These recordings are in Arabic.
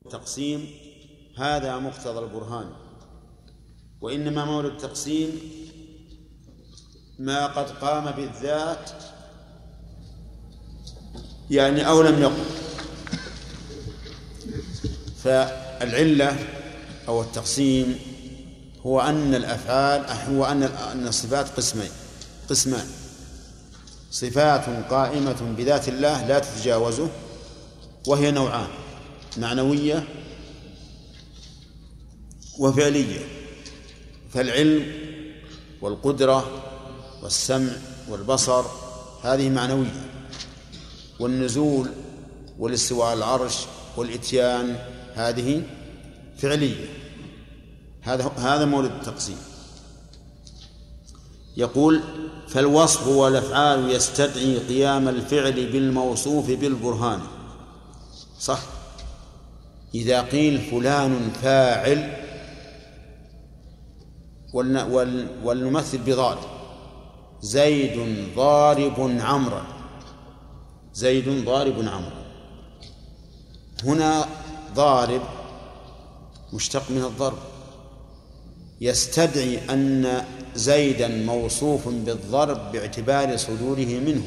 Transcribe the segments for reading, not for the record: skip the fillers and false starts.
التقسيم هذا مقتضى البرهان، وإنما مورد التقسيم ما قد قام بالذات يعني أو لم يقم. فالعلة أو التقسيم هو أن الأفعال أن الصفات قسمان: صفات قائمة بذات الله لا تتجاوزه، وهي نوعان: معنوية وفعلية. فالعلم والقدرة والسمع والبصر هذه معنوية، والنزول والاستواء على العرش والإتيان هذه فعلية. هذا مورد التقسيم. يقول: فالوصف والأفعال يستدعي قيام الفعل بالموصوف بالبرهان. صح، إذا قيل فلان فاعل ولنمثل بضاد: زيد ضارب عمرا، زيد ضارب عمرا. هنا ضارب مشتق من الضرب، يستدعي أن زيدا موصوف بالضرب باعتبار صدوره منه،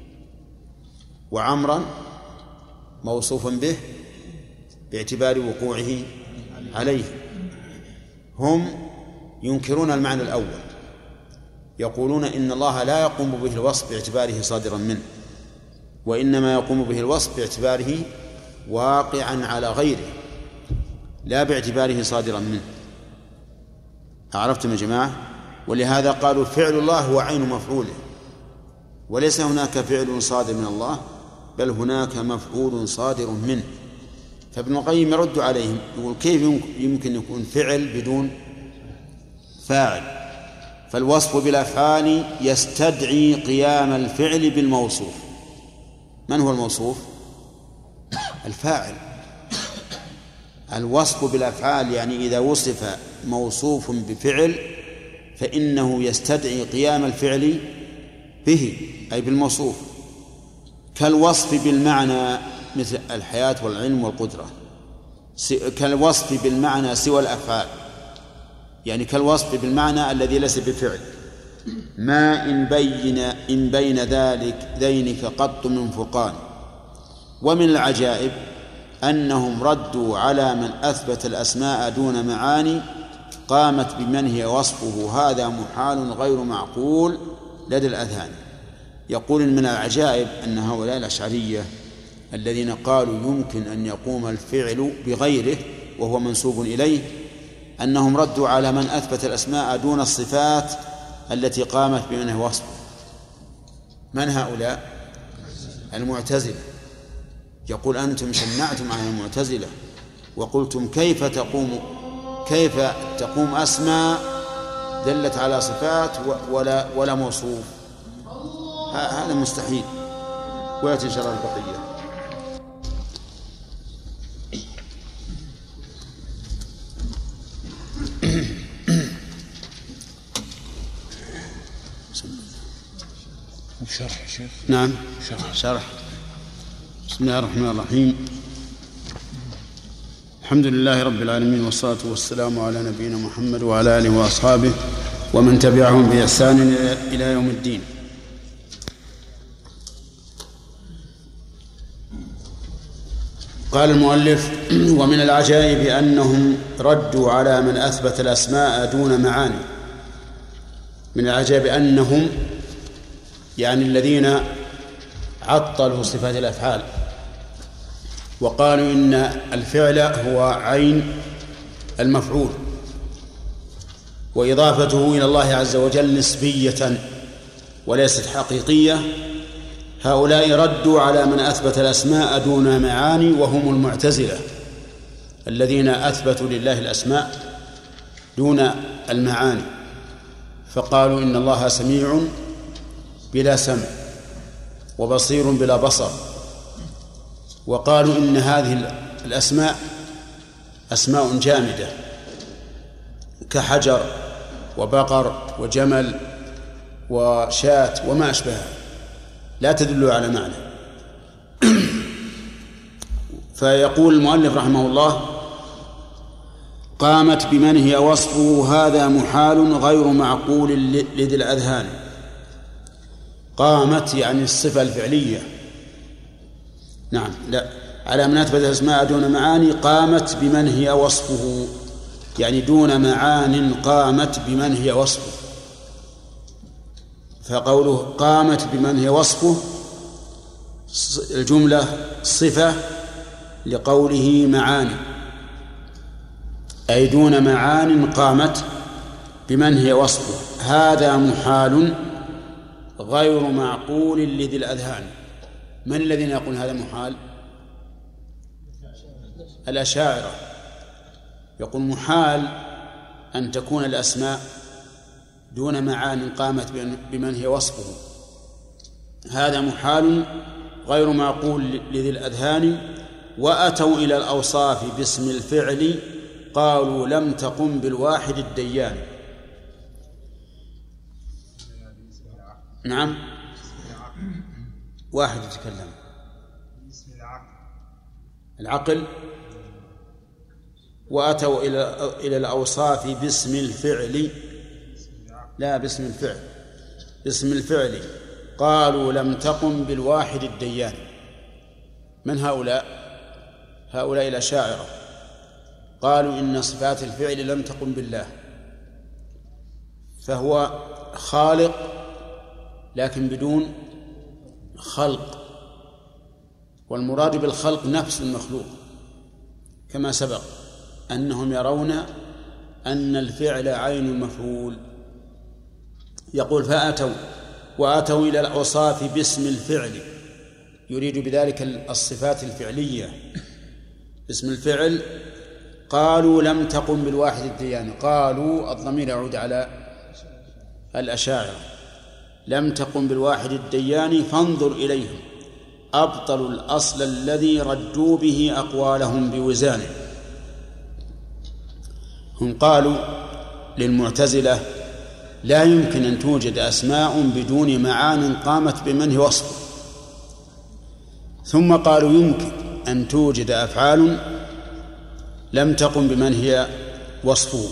وعمرا موصوف به باعتبار وقوعه عليه. هم ينكرون المعنى الأول، يقولون إن الله لا يقوم به الوصف باعتباره صادرا منه، وإنما يقوم به الوصف باعتباره واقعا على غيره لا باعتباره صادرا منه. أعرفتم يا جماعة؟ ولهذا قالوا فعل الله هو عين مفعوله، وليس هناك فعل صادر من الله، بل هناك مفعول صادر منه. فابن القيم يرد عليهم يقول: كيف يمكن يكون فعل بدون فاعل؟ فالوصف بالأفعال يستدعي قيام الفعل بالموصوف. من هو الموصوف؟ الفاعل. الوصف بالأفعال يعني إذا وصف موصوف بفعل فإنه يستدعي قيام الفعل به أي بالموصوف، كالوصف بالمعنى مثل الحياة والعلم والقدرة، كالوصف بالمعنى سوى الأفعال يعني كالوصف بالمعنى الذي ليس بفعل. ما إن بين ذينك قط من فرقان. ومن العجائب أنهم ردوا على من أثبت الأسماء دون معاني قامت بمن هي وصفه، هذا محال غير معقول لدى الأذهان. يقول من العجائب أن هؤلاء الأشعرية الذين قالوا يمكن أن يقوم الفعل بغيره وهو منسوب إليه، أنهم ردوا على من أثبت الأسماء دون الصفات التي قامت بمن هي وصفه. من هؤلاء؟ المعتزلة. يقول: أنتم شنعتم على المعتزلة وقلتم كيف تقوم أسماء دلت على صفات ولا موصوف. هذا مستحيل. ويأتي إن شاء الله البقية. شرح يا شيخ. نعم، شرح. بسم الله الرحمن الرحيم. الحمد لله رب العالمين، والصلاة والسلام على نبينا محمد وعلى آله وأصحابه ومن تبعهم بإحسان إلى يوم الدين. قال المؤلف: ومن العجائب أنهم ردوا على من أثبت الأسماء دون معاني. من العجائب أنهم يعني الذين عطلوا صفات الأفعال وقالوا إن الفعل هو عين المفعول وإضافته إلى الله عز وجل نسبية وليست حقيقية. هؤلاء ردوا على من أثبت الأسماء دون معاني، وهم المعتزلة الذين أثبتوا لله الأسماء دون المعاني، فقالوا إن الله سميع بلا سمع وبصير بلا بصر، وقالوا إن هذه الأسماء أسماء جامدة كحجر وبقر وجمل وشاة وما أشبهها لا تدل على معنى. فيقول المؤلف رحمه الله: قامت بمن هي وصفه هذا محال غير معقول لذي الأذهان. قامت يعني الصفة الفعلية، نعم، لا، على مناسبة الأسماء دون معاني. قامت بمن هي وصفه يعني دون معان قامت بمن هي وصفه. فقوله قامت بمن هي وصفه الجملة صفة لقوله معاني، أي دون معان قامت بمن هي وصفه. هذا محال غير معقول لذي الأذهان. من الذين يقول هذا محال؟ الأشاعرة. يقول محال أن تكون الأسماء دون معان قامت بمن هي وصفه. هذا محال غير معقول لذي الأذهان. وأتوا إلى الأوصاف باسم الفعل قالوا لم تقم بالواحد الديان. نعم، واحد يتكلم. العقل. وأتوا إلى الأوصاف باسم الفعل، لا باسم الفعل، باسم الفعل قالوا لم تقم بالواحد الديان. من هؤلاء؟ هؤلاء الأشاعرة. قالوا إن صفات الفعل لم تقم بالله، فهو خالق لكن بدون خلق، والمراد بالخلق نفس المخلوق، كما سبق أنهم يرون أن الفعل عين المفعول. يقول وأتوا إلى الأوصاف باسم الفعل، يريد بذلك الصفات الفعلية باسم الفعل. قالوا لم تقم بالواحد الديان. قالوا الضمير يعود على الأشاعرة. لم تقم بالواحد الديان فانظر إليهم أبطلوا الأصل الذي ردوا به أقوالهم بوزانه. هم قالوا للمعتزلة لا يمكن أن توجد أسماء بدون معان قامت بمن هي وصفه، ثم قالوا يمكن أن توجد أفعال لم تقم بمن هي وصفه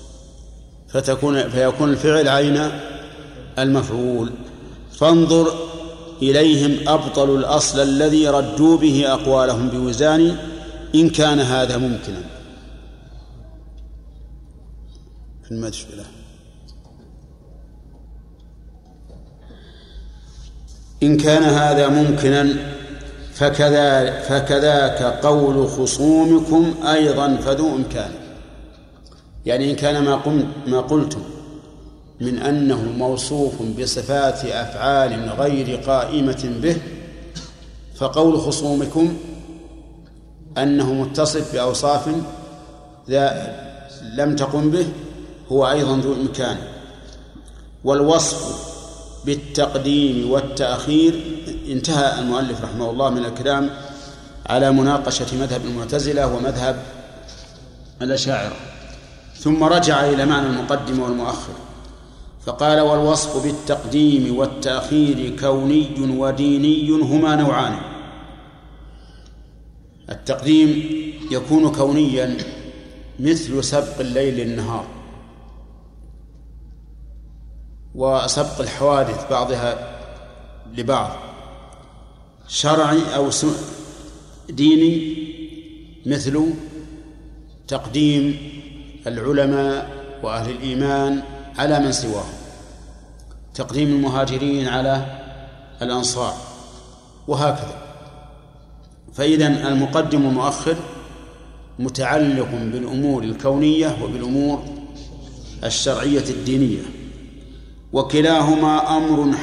فيكون الفعل عين المفعول. فانظر إليهم أبطلوا الأصل الذي ردوا به أقوالهم بوزان إن كان هذا ممكنا. في المشكلة إن كان هذا ممكنا فكذاك قول خصومكم أيضا فذو إمكان. يعني إن كان ما قلتم من أنه موصوف بصفات أفعال غير قائمة به، فقول خصومكم أنه متصف بأوصاف لم تقم به هو أيضا ذو إمكان. والوصف بالتقديم والتأخير. انتهى المؤلف رحمه الله من الكلام على مناقشة مذهب المعتزلة ومذهب الأشاعرة، ثم رجع إلى معنى المقدم والمؤخر فقال: والوصف بالتقديم والتأخير كوني وديني هما نوعان. التقديم يكون كونيا مثل سبق الليل للنهار وسبق الحوادث بعضها لبعض. شرعي أو ديني مثل تقديم العلماء وأهل الإيمان على من سواهم، تقديم المهاجرين على الأنصار، وهكذا. فإذن المقدم والمؤخر متعلق بالأمور الكونية وبالأمور الشرعية الدينية، وكلاهما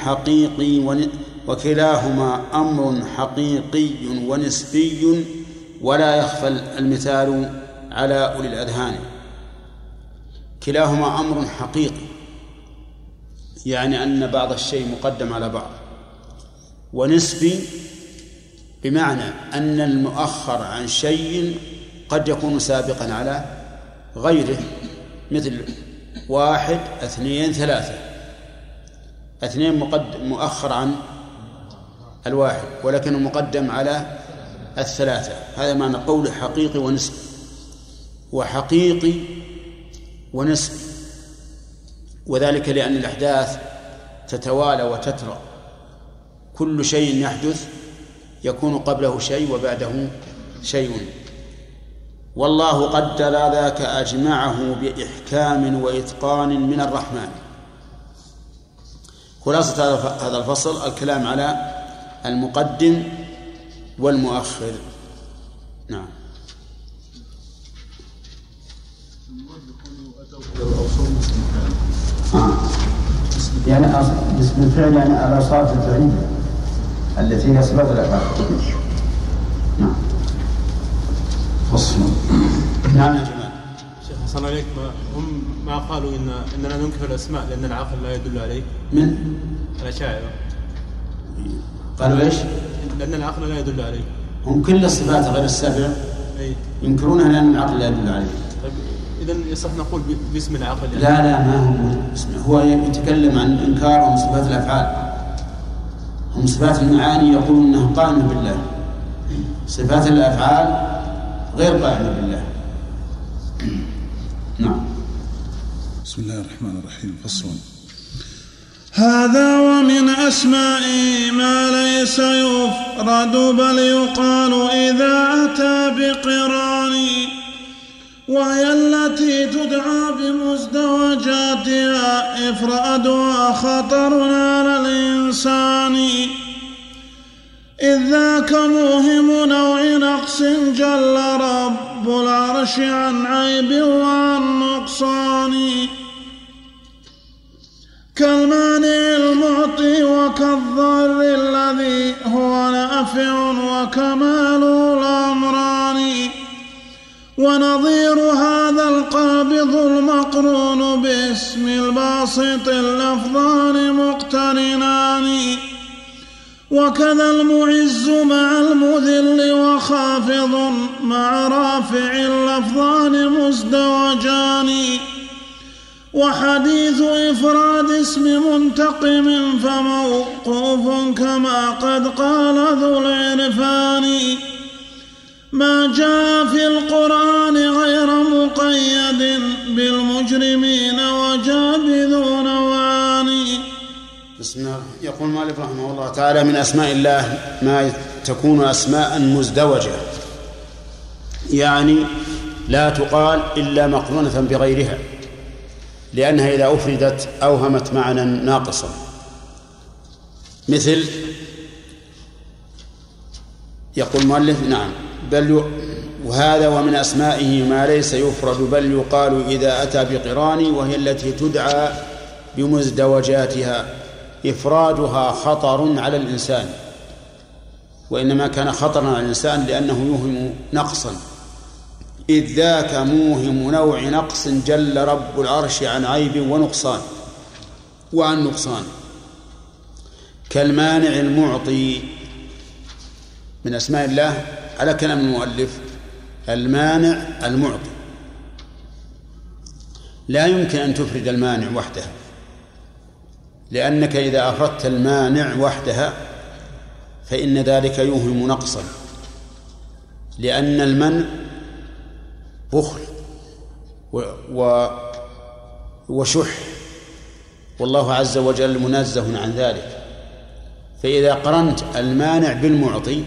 أمر حقيقي ونسبي ولا يخفى المثال على أولي الأذهان. كلاهما أمر حقيقي، يعني أن بعض الشيء مقدم على بعض، ونسبي بمعنى أن المؤخر عن شيء قد يكون سابقا على غيره، مثل 1 2 3. 2 مؤخر عن 1 ولكنه مقدم على الثلاثة. هذا معنى قول حقيقي ونسبي. وحقيقي ونسبي، وذلك لأن الأحداث تتوالى وتترى، كل شيء يحدث يكون قبله شيء وبعده شيء، والله قدر ذاك أجمعه بإحكام وإتقان من الرحمن. خلاصة هذا الفصل الكلام على المقدم والمؤخر. نعم. يعني اسم الفعل يعني الأوصاف الفعلية التي هي صفات الأفعال. نعم. فصل. نعم يا جماعة. شيخ حسن عليك، هم ما قالوا إننا ننكر الأسماء لأن العقل لا يدل عليه؟ من الأشاعرة قالوا إيش؟ لأن العقل لا يدل عليه. هم كل الصفات غير السبع ينكرونها لأن العقل لا يدل عليه. طيب إذن يصح نقول باسم العقل يعني؟ لا ما هو باسمه، هو يتكلم عن إنكارهم صفات الأفعال. هم صفات المعاني يقولون أنها قائمة بالله، صفات الأفعال غير قائمة بالله. نعم. بسم الله الرحمن الرحيم. فصل. هذا ومن أسمائه ما ليس يفرد بل يقال إذا أتى بقران، وهي التي تدعى بمزدوجاتها إفرادها خطر على الإنسان، إذ ذاك موهم نوع نقص جل رب العرش عن عيب وعن نقصان، كالمانع المعطي وكالضار الذي هو نافع وكمال الأمران، ونظير هذا القابض المقرون باسم الباسط اللفظان مقترنان، وكذا المعز مع المذل وخافض مع رافع اللفظان مزدوجان، وحديث إفراد اسم منتقم فموقوف كما قد قال ذو العرفان، ما جاء في القرآن غير مقيد بالمجرمين وجابذو نوعان. بسم الله. يقول مالك رحمه الله تعالى: من أسماء الله ما تكون أسماء مزدوجة، يعني لا تقال إلا مقرونة بغيرها، لأنها إذا أفردت أوهمت معنى ناقصا، مثل يقول المؤلف: نعم وهذا ومن أسمائه ما ليس يفرد بل يقال إذا أتى بقران، وهي التي تدعى بمزدوجاتها إفرادها خطر على الإنسان، وإنما كان خطرا على الإنسان لأنه يوهم نقصا، إذ ذاك موهم نوع نقص جل رب العرش عن عيب وعن نقصان، كالمانع المعطي. من أسماء الله على كلام المؤلف المانع المعطي، لا يمكن أن تفرد المانع وحدها، لأنك إذا أفردت المانع وحدها فإن ذلك يوهم نقصا، لأن المنع بخل وشح، والله عز وجل منزه عن ذلك. فإذا قرنت المانع بالمعطي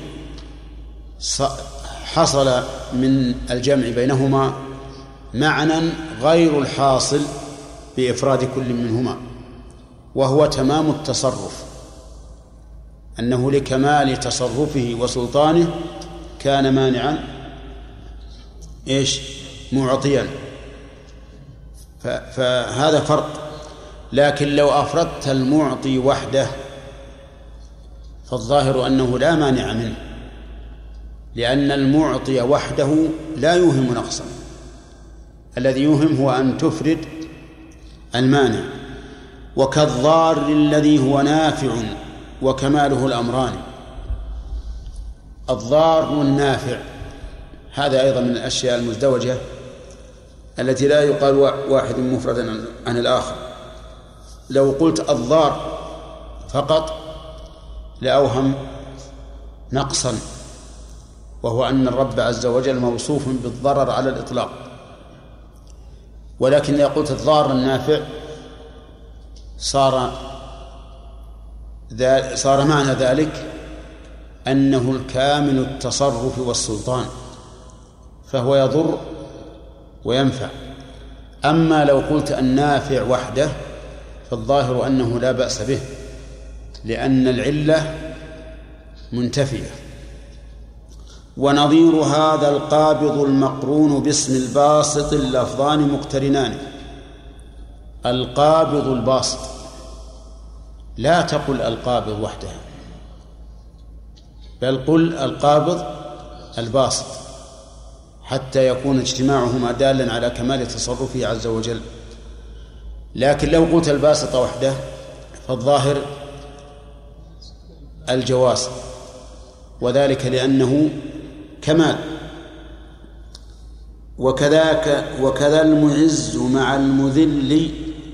حصل من الجمع بينهما معنى غير الحاصل بإفراد كل منهما، وهو تمام التصرف، أنه لكمال تصرفه وسلطانه كان مانعا معطيا، فهذا فرق. لكن لو أفردت المعطي وحده فالظاهر أنه لا مانع منه، لأن المعطي وحده لا يوهم نقصا، الذي يوهم هو أن تفرد المانع. وكالضار الذي هو نافع وكماله الأمران، الضار والنافع هذا أيضا من الأشياء المزدوجة التي لا يقال واحد مفردا عن الآخر. لو قلت الضار فقط لأوهم نقصا، وهو أن الرب عز وجل موصوف بالضرر على الإطلاق. ولكن إذا قلت الضار النافع صار معنى ذلك أنه الكامل التصرف والسلطان، فهو يضر وينفع. أما لو قلت النافع وحده فالظاهر أنه لا بأس به، لأن العلة منتفية. ونظير هذا القابض المقرون باسم الباسط اللفظان مقترنان. القابض الباسط، لا تقل القابض وحدها، بل قل القابض الباسط، حتى يكون اجتماعهما دالا على كمال تصرفه عز وجل. لكن لو قلت الباسط وحده فالظاهر الجواز، وذلك لأنه كمال. وكذا المعز مع المذل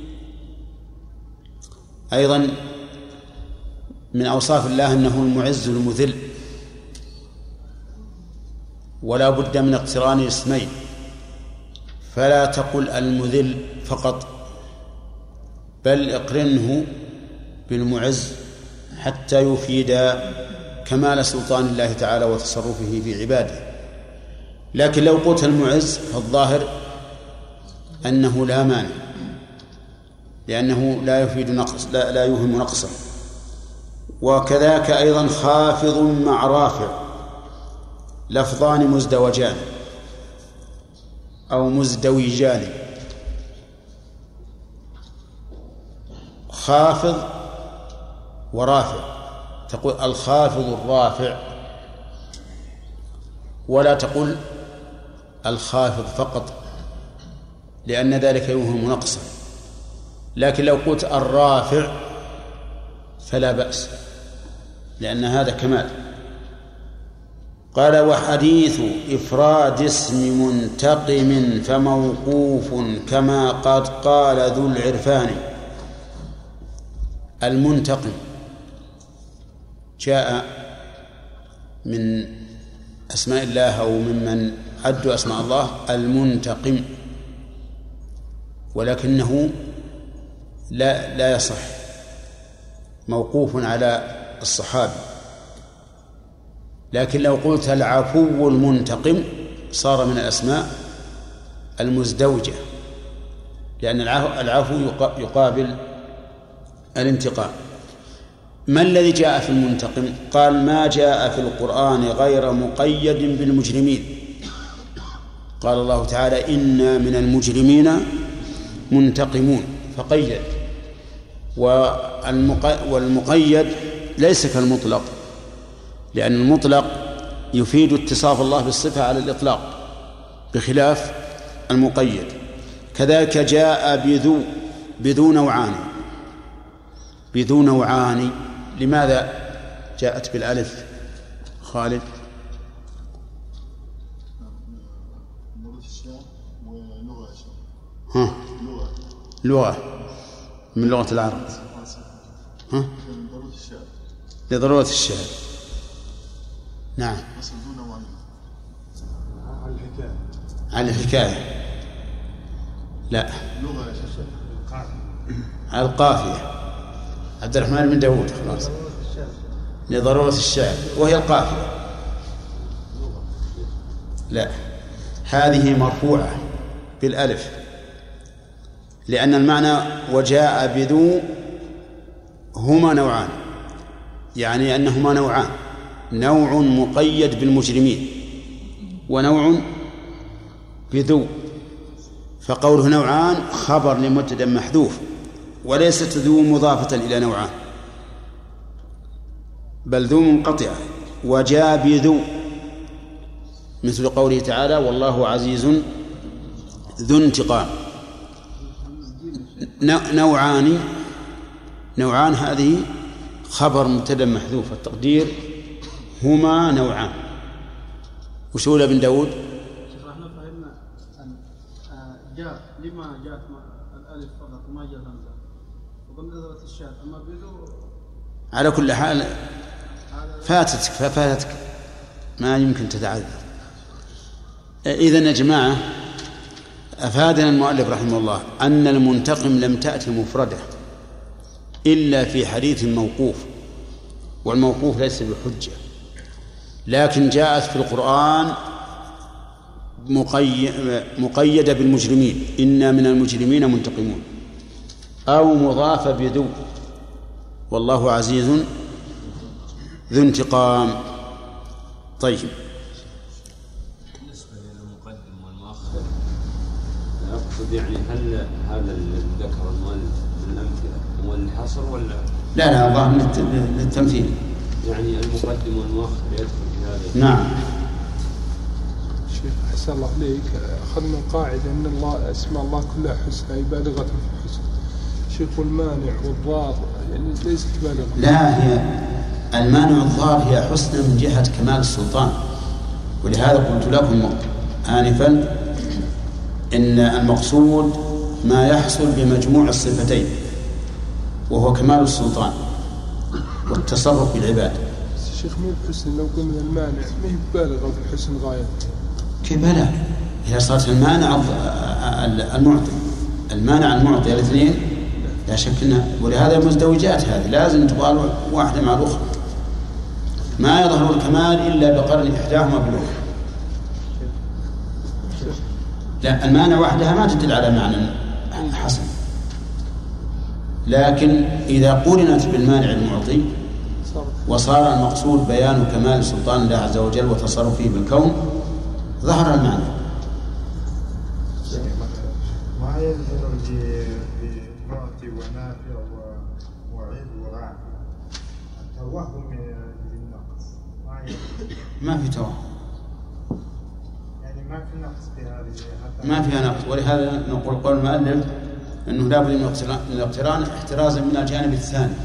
أيضا من أوصاف الله أنه المعز المذل، ولا بد من اقتران اسمين، فلا تقل المذل فقط، بل اقرنه بالمعز حتى يفيد كمال سلطان الله تعالى وتصرفه في عباده. لكن لو قلت المعز فالظاهر أنه لا مانع، لأنه لا يفيد نقص، لا يوهم نقصا. وكذاك أيضا خافض مع رافع لفظان مزدوجان أو مزدوجان. خافض ورافع، تقول الخافض الرافع، ولا تقول الخافض فقط، لأن ذلك يوهم نقصا. لكن لو قلت الرافع فلا بأس، لأن هذا كمال. قال وحديث إفراد اسم منتقم فموقوف كما قد قال ذو العرفان. المنتقم جاء من أسماء الله أو ممن عدوا أسماء الله المنتقم، ولكنه لا يصح، موقوف على الصحابي. لكن لو قلت العفو المنتقم صار من الأسماء المزدوجة، لأن العفو يقابل الانتقام. ما الذي جاء في المنتقم؟ قال ما جاء في القرآن غير مقيد بالمجرمين. قال الله تعالى إنا من المجرمين منتقمون، فقيد. والمقيد ليس كالمطلق، لأن المطلق يفيد اتصاف الله بالصفة على الإطلاق بخلاف المقيد. كذلك جاء بذو نوعان. بذو نوعان لماذا جاءت بالألف؟ خالد. لغة من لغة العرب، لضرورة الشعر. نعم. على الحكاية لا، على القافية. عبد الرحمن بن داود خلاص، لضرورة الشعر، وهي القافية. لا، هذه مرفوعة بالألف، لأن المعنى وجاء بذو هما نوعان، يعني أنهما نوعان، نوع مقيد بالمجرمين ونوع بذو. فقوله نوعان خبر لمبتدأ محذوف، وليست ذو مضافة إلى نوعان، بل ذو منقطعة. وجاء بذو مثل قوله تعالى والله عزيز ذو انتقام. نوعان هذه خبر مبتدأ محذوف، التقدير هما نوعان. وش هو ابن داود؟ احنا فهمنا أن جاء لما جاءت الألف فقط ما جاء همزة وبنظرة الشعر. أما بدو على كل حال فاتتك ما يمكن تتعذر. إذن يا جماعة أفادنا المؤلف رحمه الله أن المنتقم لم تأتي مفردة إلا في حديث موقوف، والموقوف ليس بحجة، لكن جاءت في القرآن مقيدة بالمجرمين، إنا من المجرمين منتقمون، أو مضافة بذو، والله عزيز ذو انتقام. طيب، بالنسبة للمقدم والمؤخر أقصد يعني هل هذا الذي ذكر المؤلف من الأمثلة هو الحصر ولا؟ لا الله للتمثيل، يعني المقدم والمؤخر يدخل في هذا. نعم. شيخ أحسن الله عليك، أخذنا قاعدة أن الله أسماء الله كلها حسنى بالغة في الحسن. شيخ والمانع والضار يعني ليست بالغة. لا، هي المانع والضار هي حسنى من جهة كمال السلطان، ولهذا قلت لكم آنفا إن المقصود ما يحصل بمجموع الصفتين، وهو كمال السلطان والتصرف بالعباد. الشيخ مين الحسن لو قلنا المانع مين بالغة في الحسن غاية؟ كيف لا؟ هي صارت المانع المعطي، المانع المعطي الاثنين لا شك انها، ولهذا المزدوجات هذه لازم تقال واحدة مع الأخرى، ما يظهر الكمال إلا بقرن إحداهما بالأخرى. لا، المانع وحدها ما تدل على معنى حسن، لكن إذا قرنت بالمانع المعطي وصار المقصود بيان كمال سلطان الله عز وجل وتصرفه بالكون ظهر المعنى. ما يظهر بمعطي ونافع وعيد ورعد التوهم بالنقص ما في توهم، يعني ما في نقص في هذه، ما فيها نقص. ولهذا نقول قول المؤلف أنه لا بد من الاقتران احترازا من الجانب الثاني،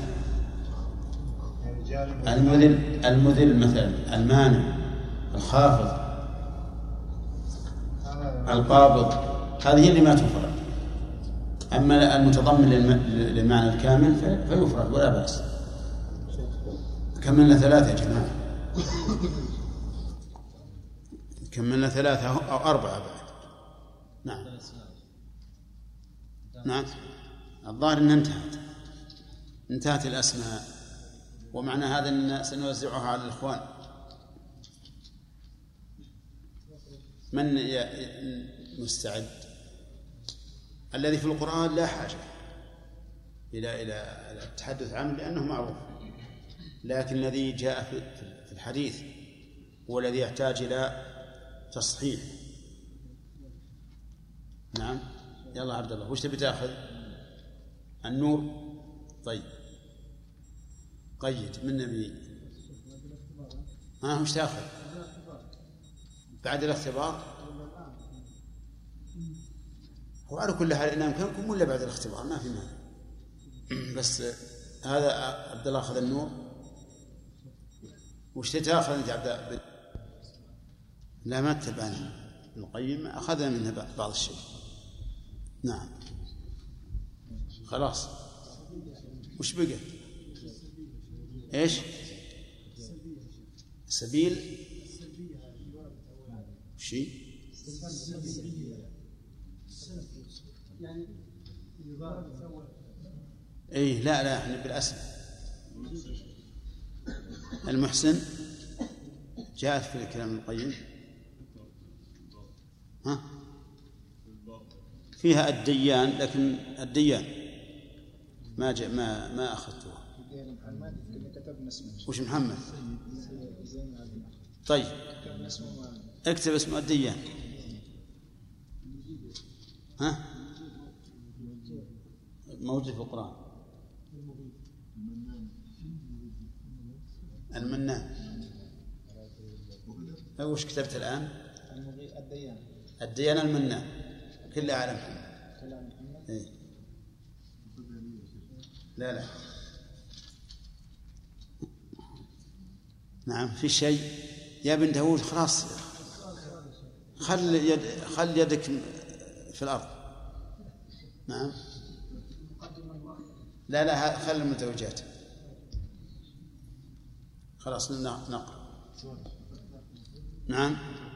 المذل مثلا، المانع، الخافض، القابض، هذه اللي ما تفرد. أما المتضمن للمعنى الكامل فيفرد ولا بأس. كملنا 3 يا جماعة، كملنا 3 أو 4 بعد. نعم نعم، الظاهر أن انتهت الأسماء، ومعنى هذا أن سنوزعها على الإخوان. من مستعد؟ الذي في القرآن لا حاجة إلى التحدث عنه لأنه معروف، لكن الذي جاء في الحديث هو الذي يحتاج إلى تصحيح. نعم، يلا عبد الله، وش تبي تأخذ؟ النور. طيب، قيد من نبي. وش تأخذ بعد الاختبار؟ هو على كل حال إن أمكنكم ولا بعد الاختبار ما في مانع، بس هذا عبد الله أخذ النور. وش تأخذ أنت عبد؟ لا، ما تتبعنا ابن القيم، أخذنا منها بعض الشيء. نعم خلاص. وش بقى؟ إيش؟ سبيل شيء إيه، لا احنا بالأسم. المحسن جاءت في الكلام القيم فيها الديان، لكن الديان ما جاء ما أخذتها. وش محمد؟ طيب اكتب اسمه الديان. موجود في القرآن. المنان. وش كتبت الآن؟ الديان المنان كلها على محمد. إيه؟ لا نعم، في شيء يا بن داود. خلاص، خل يدك في الأرض. نعم، لا خل المتوجات. خلاص نقرأ. نعم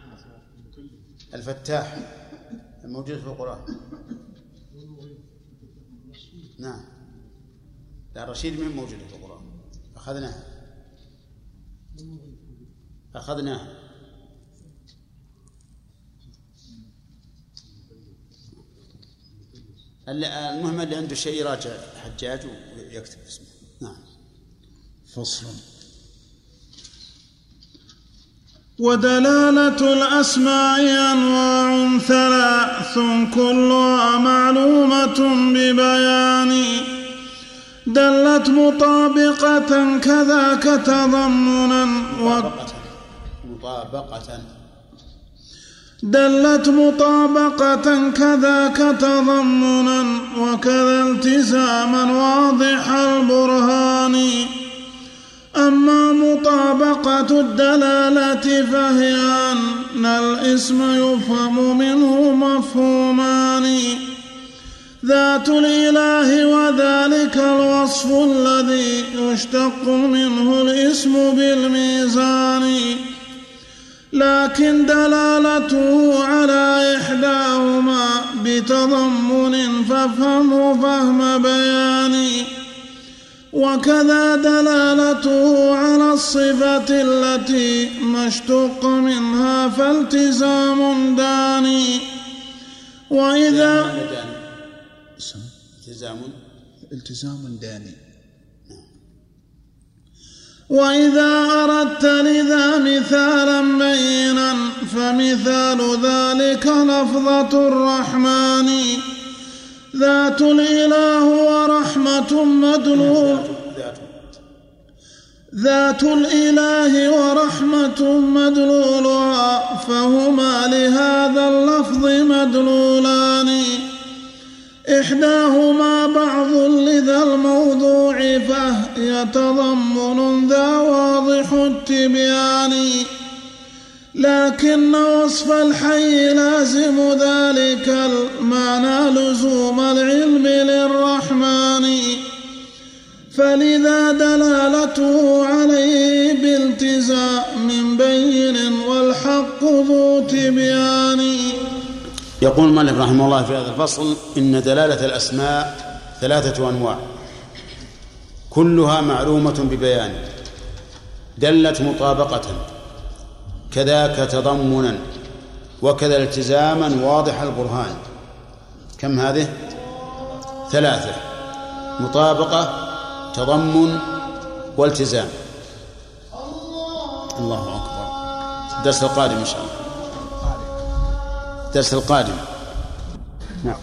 الفتاح الموجود في القرآن. نعم لا الرشيد من موجود في القرآن أخذناها. المهم اللي عنده شيء يراجع حجاج ويكتب اسمه. نعم. فصل. ودلالة الأسماء أنواع ثلاث كلها معلومة ببيان دلت مطابقة كذاك تضمنا دلت مطابقة كذاك تضمنا وكذا التزاما واضح البرهان. أما مطابقة الدلالة فهي أن الاسم يفهم منه مفهومان ذات الإله وذلك الوصف الذي يشتق منه الاسم بالميزان لكن دلالته على إحداهما بتضمن فافهمه فهم بيان وكذا دلالته على الصفة التي ما اشتق منها فالتزام داني التزام داني. وإذا أردت لذا مثالا بينا فمثال ذلك لفظة الرحمن ذات الإله ورحمة مدلول ذات الإله ورحمة مدلولها فهما لهذا اللفظ مدلولان إحداهما بعض لذا الموضوع فهي تضمن ذا واضح التبيان لكن وصف الحي لازم ذلك المعنى لزوم العلم للرحمن فلذا دلالته عليه بالتزام بين والحق ذو تبيان. يقول المؤلف رحمه الله في هذا الفصل إن دلالة الأسماء 3 أنواع كلها معلومة ببيان دلت مطابقة كذاك تضمنا وكذا التزاما واضح البرهان. كم هذه؟ 3 مطابقة تضمن والتزام. الله أكبر. الدرس القادم إن شاء الله الدرس القادم. نعم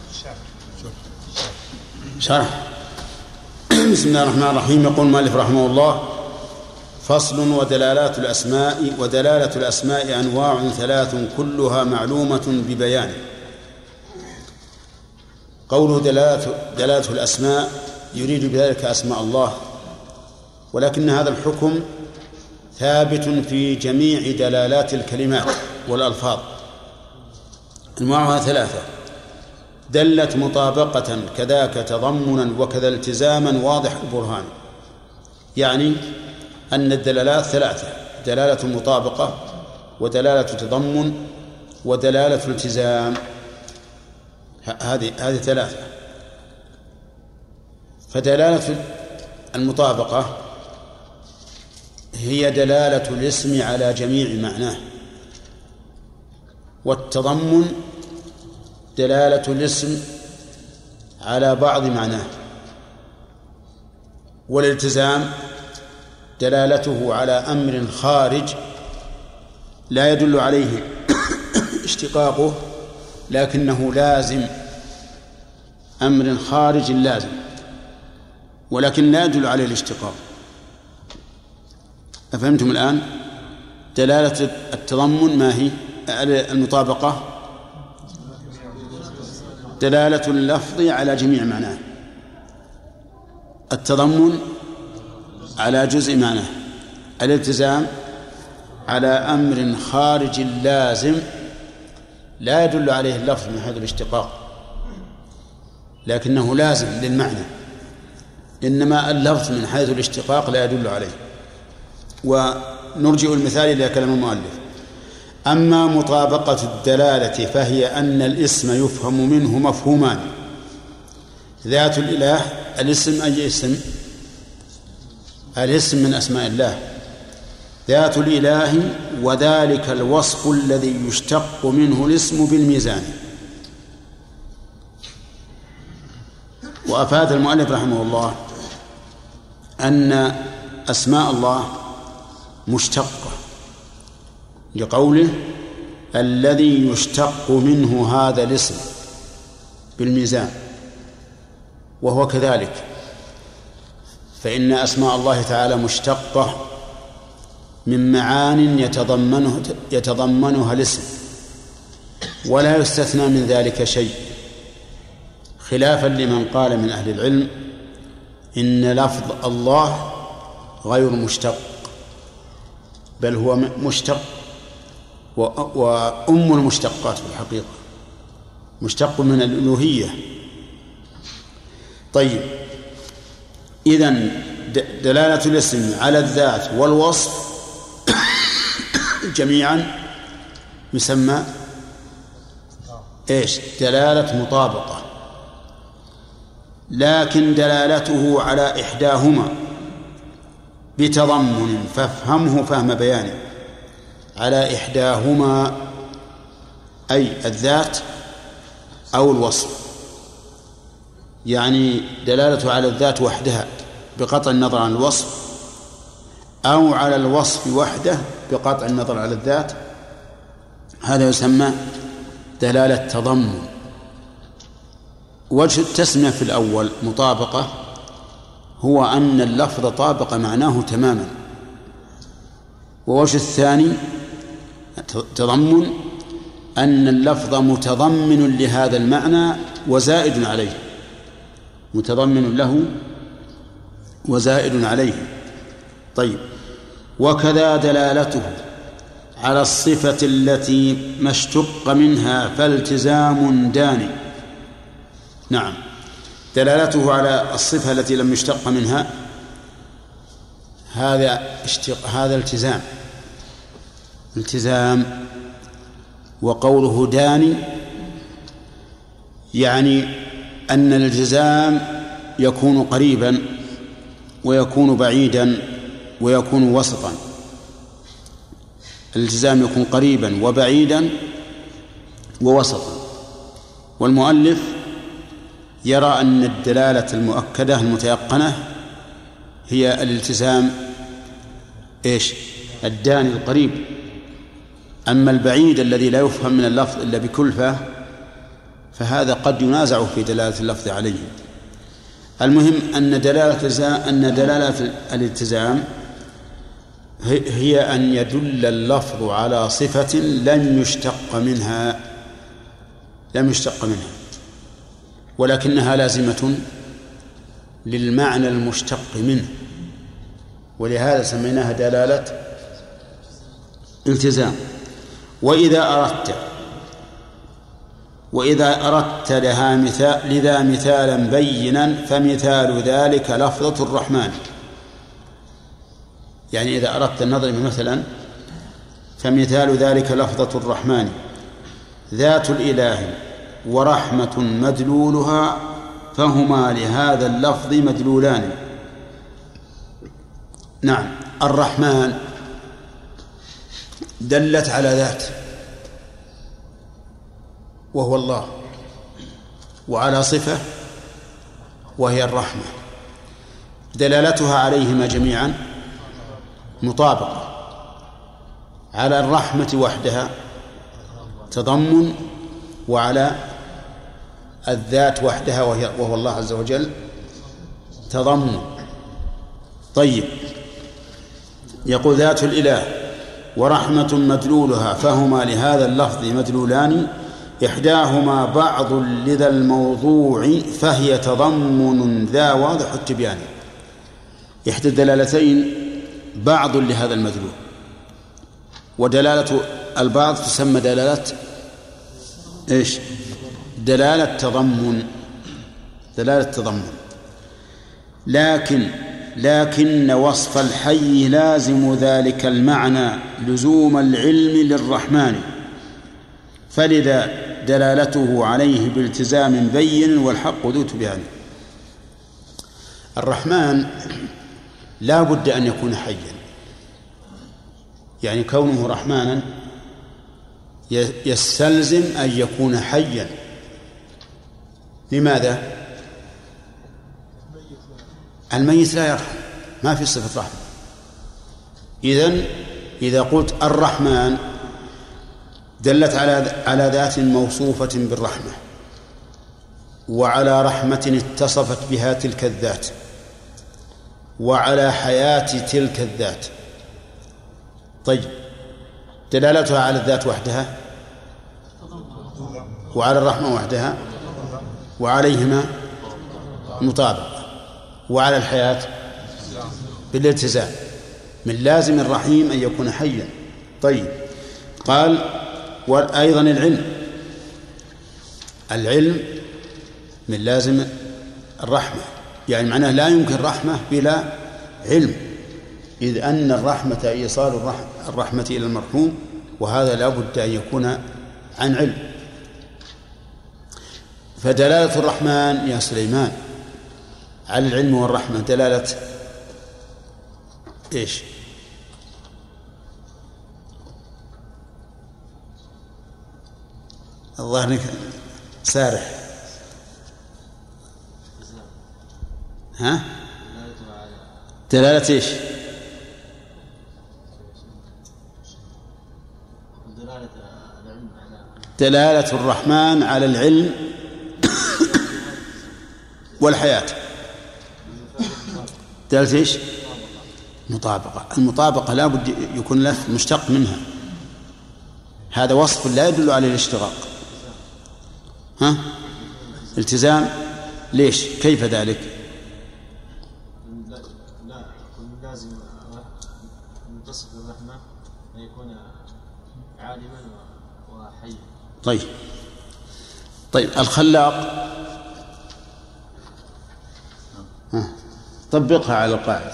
شرح. بسم الله الرحمن الرحيم. يقول المؤلف رحمه الله فصل. ودلالة الأسماء أنواع 3 كلها معلومة ببيان. قوله دلالة الأسماء يريد بذلك أسماء الله ولكن هذا الحكم ثابت في جميع دلالات الكلمات والألفاظ. أنواعها 3 دلت مطابقة كذاك تضمنا وكذا التزاما واضح البرهان. يعني أن الدلالات 3 دلالة مطابقة ودلالة تضمن ودلالة التزام. هذه 3. فدلالة المطابقة هي دلالة الاسم على جميع معناه والتضمن دلالة الاسم على بعض معناه والالتزام دلالته على أمر خارج لا يدل عليه اشتقاقه لكنه لازم أمر خارج لازم ولكن لا يدل عليه الاشتقاق. أفهمتم الآن؟ دلالة التضمن ما هي؟ المطابقة دلالة اللفظ على جميع معناه التضمن على جزء معناه الالتزام على أمر خارج لازم لا يدل عليه اللفظ من هذا الاشتقاق لكنه لازم للمعنى إنما اللفظ من حيث الاشتقاق لا يدل عليه. ونرجع المثال إلى كلام المؤلف. أما مطابقة الدلالة فهي أن الاسم يفهم منه مفهومان. ذات الإله الاسم أي اسم؟ الاسم من أسماء الله، ذات الإله، وذلك الوصف الذي يشتق منه الاسم بالميزان. وأفاد المؤلف رحمه الله أن أسماء الله مشتقة لقوله الذي يشتق منه هذا الاسم بالميزان، وهو كذلك، فإن أسماء الله تعالى مشتقة من معان يتضمنها الاسم، ولا يستثنى من ذلك شيء، خلافا لمن قال من أهل العلم إن لفظ الله غير مشتق، بل هو مشتق وأم المشتقات في الحقيقة، مشتق من الألوهية. طيب، إذن دلالة الاسم على الذات والوصف جميعا يسمى ايش؟ دلالة مطابقة. لكن دلالته على إحداهما بتضمن، فافهمه فهم بياني، على إحداهما أي الذات أو الوصف، يعني دلالته على الذات وحدها بقطع النظر عن الوصف، أو على الوصف وحده بقطع النظر على الذات، هذا يسمى دلالة تضمن. وجه التسمية في الأول مطابقة، هو أن اللفظ طابق معناه تماما. ووجه الثاني تضمن، أن اللفظ متضمن لهذا المعنى وزائد عليه، متضمن له وزائد عليه. طيب، وكذا دلالته على الصفة التي ما اشتق منها فالتزام داني. نعم، دلالته على الصفة التي لم يشتق منها هذا التزام. وقوله داني يعني أن الالتزام يكون قريبا ويكون بعيدا ويكون وسطا. الالتزام يكون قريبا وبعيدا ووسطا. والمؤلف يرى أن الدلالة المؤكدة المتيقنة هي الالتزام الداني القريب. أما البعيد الذي لا يفهم من اللفظ إلا بكلفة فهذا قد ينازع في دلالة اللفظ عليه. المهم أن دلالة الالتزام هي أن يدل اللفظ على صفة لم يشتق منها ولكنها لازمة للمعنى المشتق منه، ولهذا سميناها دلالة التزام. وإذا أردت لذا مثالا بينا فمثال ذلك لفظة الرحمن. يعني إذا أردت النظر مثلا فمثال ذلك لفظة الرحمن، ذات الإله ورحمة مدلولها، فهما لهذا اللفظ مدلولان. نعم، الرحمن دلت على ذات وهو الله، وعلى صفة وهي الرحمة، دلالتها عليهما جميعا مطابقة. على الرحمة وحدها تضمن، وعلى الذات وحدها وهو الله عز وجل تضمن. طيب، يقول ذات الإله ورحمة مدلولها، فهما لهذا اللفظ مدلولان، إحداهما بعض لذا الموضوع فهي تضمن ذا واضح التبيان. إحدى الدلالتين بعض لهذا المدلول، ودلالة البعض تسمى دلالة دلالة تضمن. لكن لكن وصف الحي لازم ذلك المعنى لزوم العلم للرحمن، فلذا دلالته عليه بالتزام بين والحق ذو تبيان. الرحمن لا بد أن يكون حيا، يعني كونه رحمانا يستلزم أن يكون حيا. لماذا؟ الميت لا يرحم، ما في صفة رحمة. إذن إذا قلت الرحمن دلت على ذات موصوفة بالرحمة، وعلى رحمة اتصفت بها تلك الذات، وعلى حياة تلك الذات. طيب، دلالتها على الذات وحدها وعلى الرحمة وحدها وعليهما مطابقة، وعلى الحياة بالالتزام. من لازم الرحيم أن يكون حيا. طيب، قال وأيضا العلم من لازم الرحمة، يعني معناه لا يمكن رحمة بلا علم، إذ أن الرحمة إيصال الرحمة إلى المرحوم، وهذا لا بد أن يكون عن علم. فدلالة الرحمن يا سليمان على العلم والرحمة دلالة إيش؟ الظاهر سارح. ها؟ دلالة إيش؟ دلالة الرحمن على العلم والحياة. دلالة إيش؟ مطابقة. المطابقة لا بد يكون له مشتق منها، هذا وصف لا يدل على الاشتراك. ها؟ التزام. ليش؟ كيف ذلك؟ لا يكون لازم متصف بالرحمة أن يكون عالما وحيا. طيب الخلاق طبقها على القاعدة.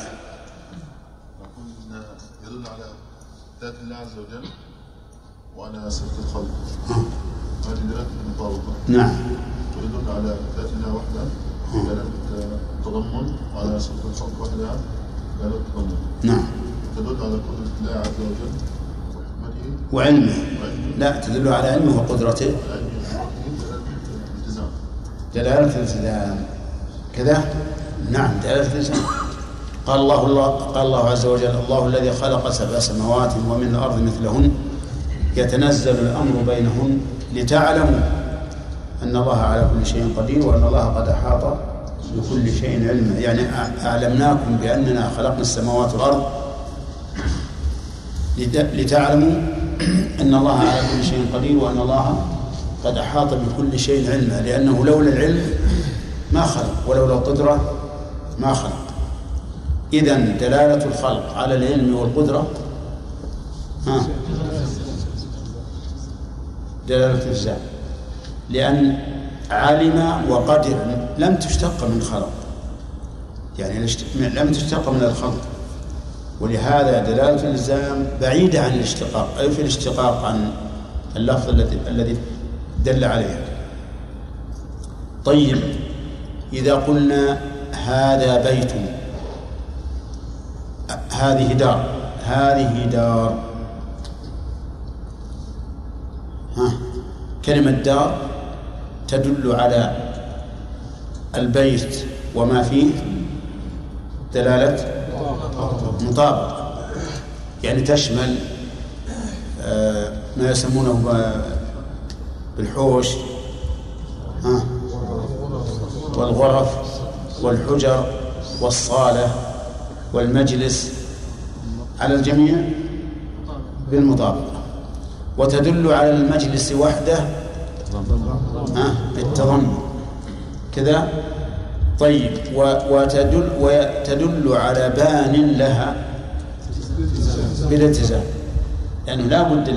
يدل على ذات الله عز وجل وعلى صفة الخلق، هذه دلالة المطابقة. نعم. ويدل على ذات الله وحده دلالة التضمن، وعلى صفة الخلق وحدها دلالة التضمن. نعم. تدل على قدرة الله عز وجل وحكمته وعلمه. لا، تدل على علمه وقدرته. دلالة الالتزام كذا. نعم، دلالة الالتزام. قال الله عز وجل: الله الذي خلق 7 سماوات ومن الأرض مثلهن يتنزل الأمر بينهن لتعلموا أن الله على كل شيء قدير وأن الله قد أحاط بكل شيء علما. يعني أعلمناكم بأننا خلقنا السماوات والأرض لتعلموا أن الله على كل شيء قدير وأن الله قد أحاط بكل شيء علما، لأنه لولا العلم ما خلق، ولولا القدرة ما خلق. إذن دلالة الخلق على العلم والقدرة دلالة الالتزام، لأن علم وقدر لم تشتق من خلق، يعني لم تشتق من الخلق، ولهذا دلالة الالتزام بعيدة عن الاشتقاق، أي في الاشتقاق عن اللفظ الذي دل عليه. طيب، إذا قلنا هذا بيت، هذه دار، كلمة دار تدل على البيت وما فيه دلالة مطابقة، يعني تشمل ما يسمونه بالحوش والغرف والحجر والصالة والمجلس على الجميع بالمطابقة، وتدل على المجلس وحده بالتضمن كذا. طيب، وتدل على بان لها بالالتزام، لأنه لا بد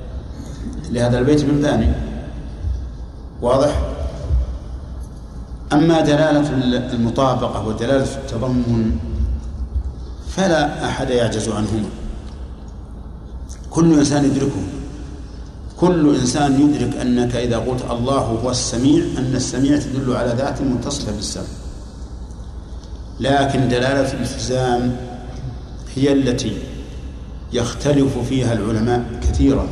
لهذا البيت من باني. واضح؟ أما دلالة المطابقة ودلالة التضمن فلا أحد يعجز عنهما، كل إنسان يدركه، كل إنسان يدرك أنك إذا قلت الله هو السميع أن السميع تدل على ذات متصفة بالسمع، لكن دلالة الالتزام هي التي يختلف فيها العلماء كثيرا،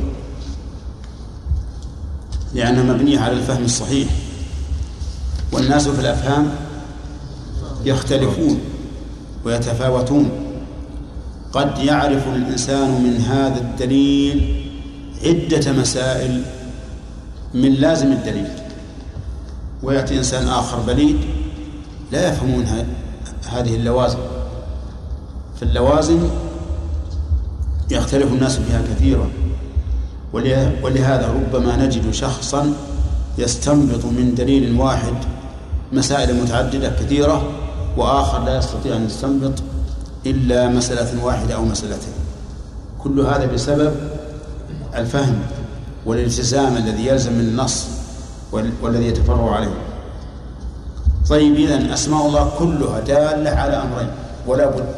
لأنها مبنية على الفهم الصحيح، والناس في الأفهام يختلفون ويتفاوتون. قد يعرف الإنسان من هذا الدليل عدة مسائل من لازم الدليل، ويأتي إنسان آخر بليد لا يفهمون هذه اللوازم. في اللوازم يختلف الناس فيها كثيرا، ولهذا ربما نجد شخصا يستنبط من دليل واحد مسائل متعددة كثيرة، وآخر لا يستطيع أن يستنبط إلا مسألة واحدة أو مسألتين. كل هذا بسبب الفهم والالتزام الذي يلزم من النص والذي يتفرع عليه. طيب، إذن أسماء الله كلها دالة على أمرين ولا بد،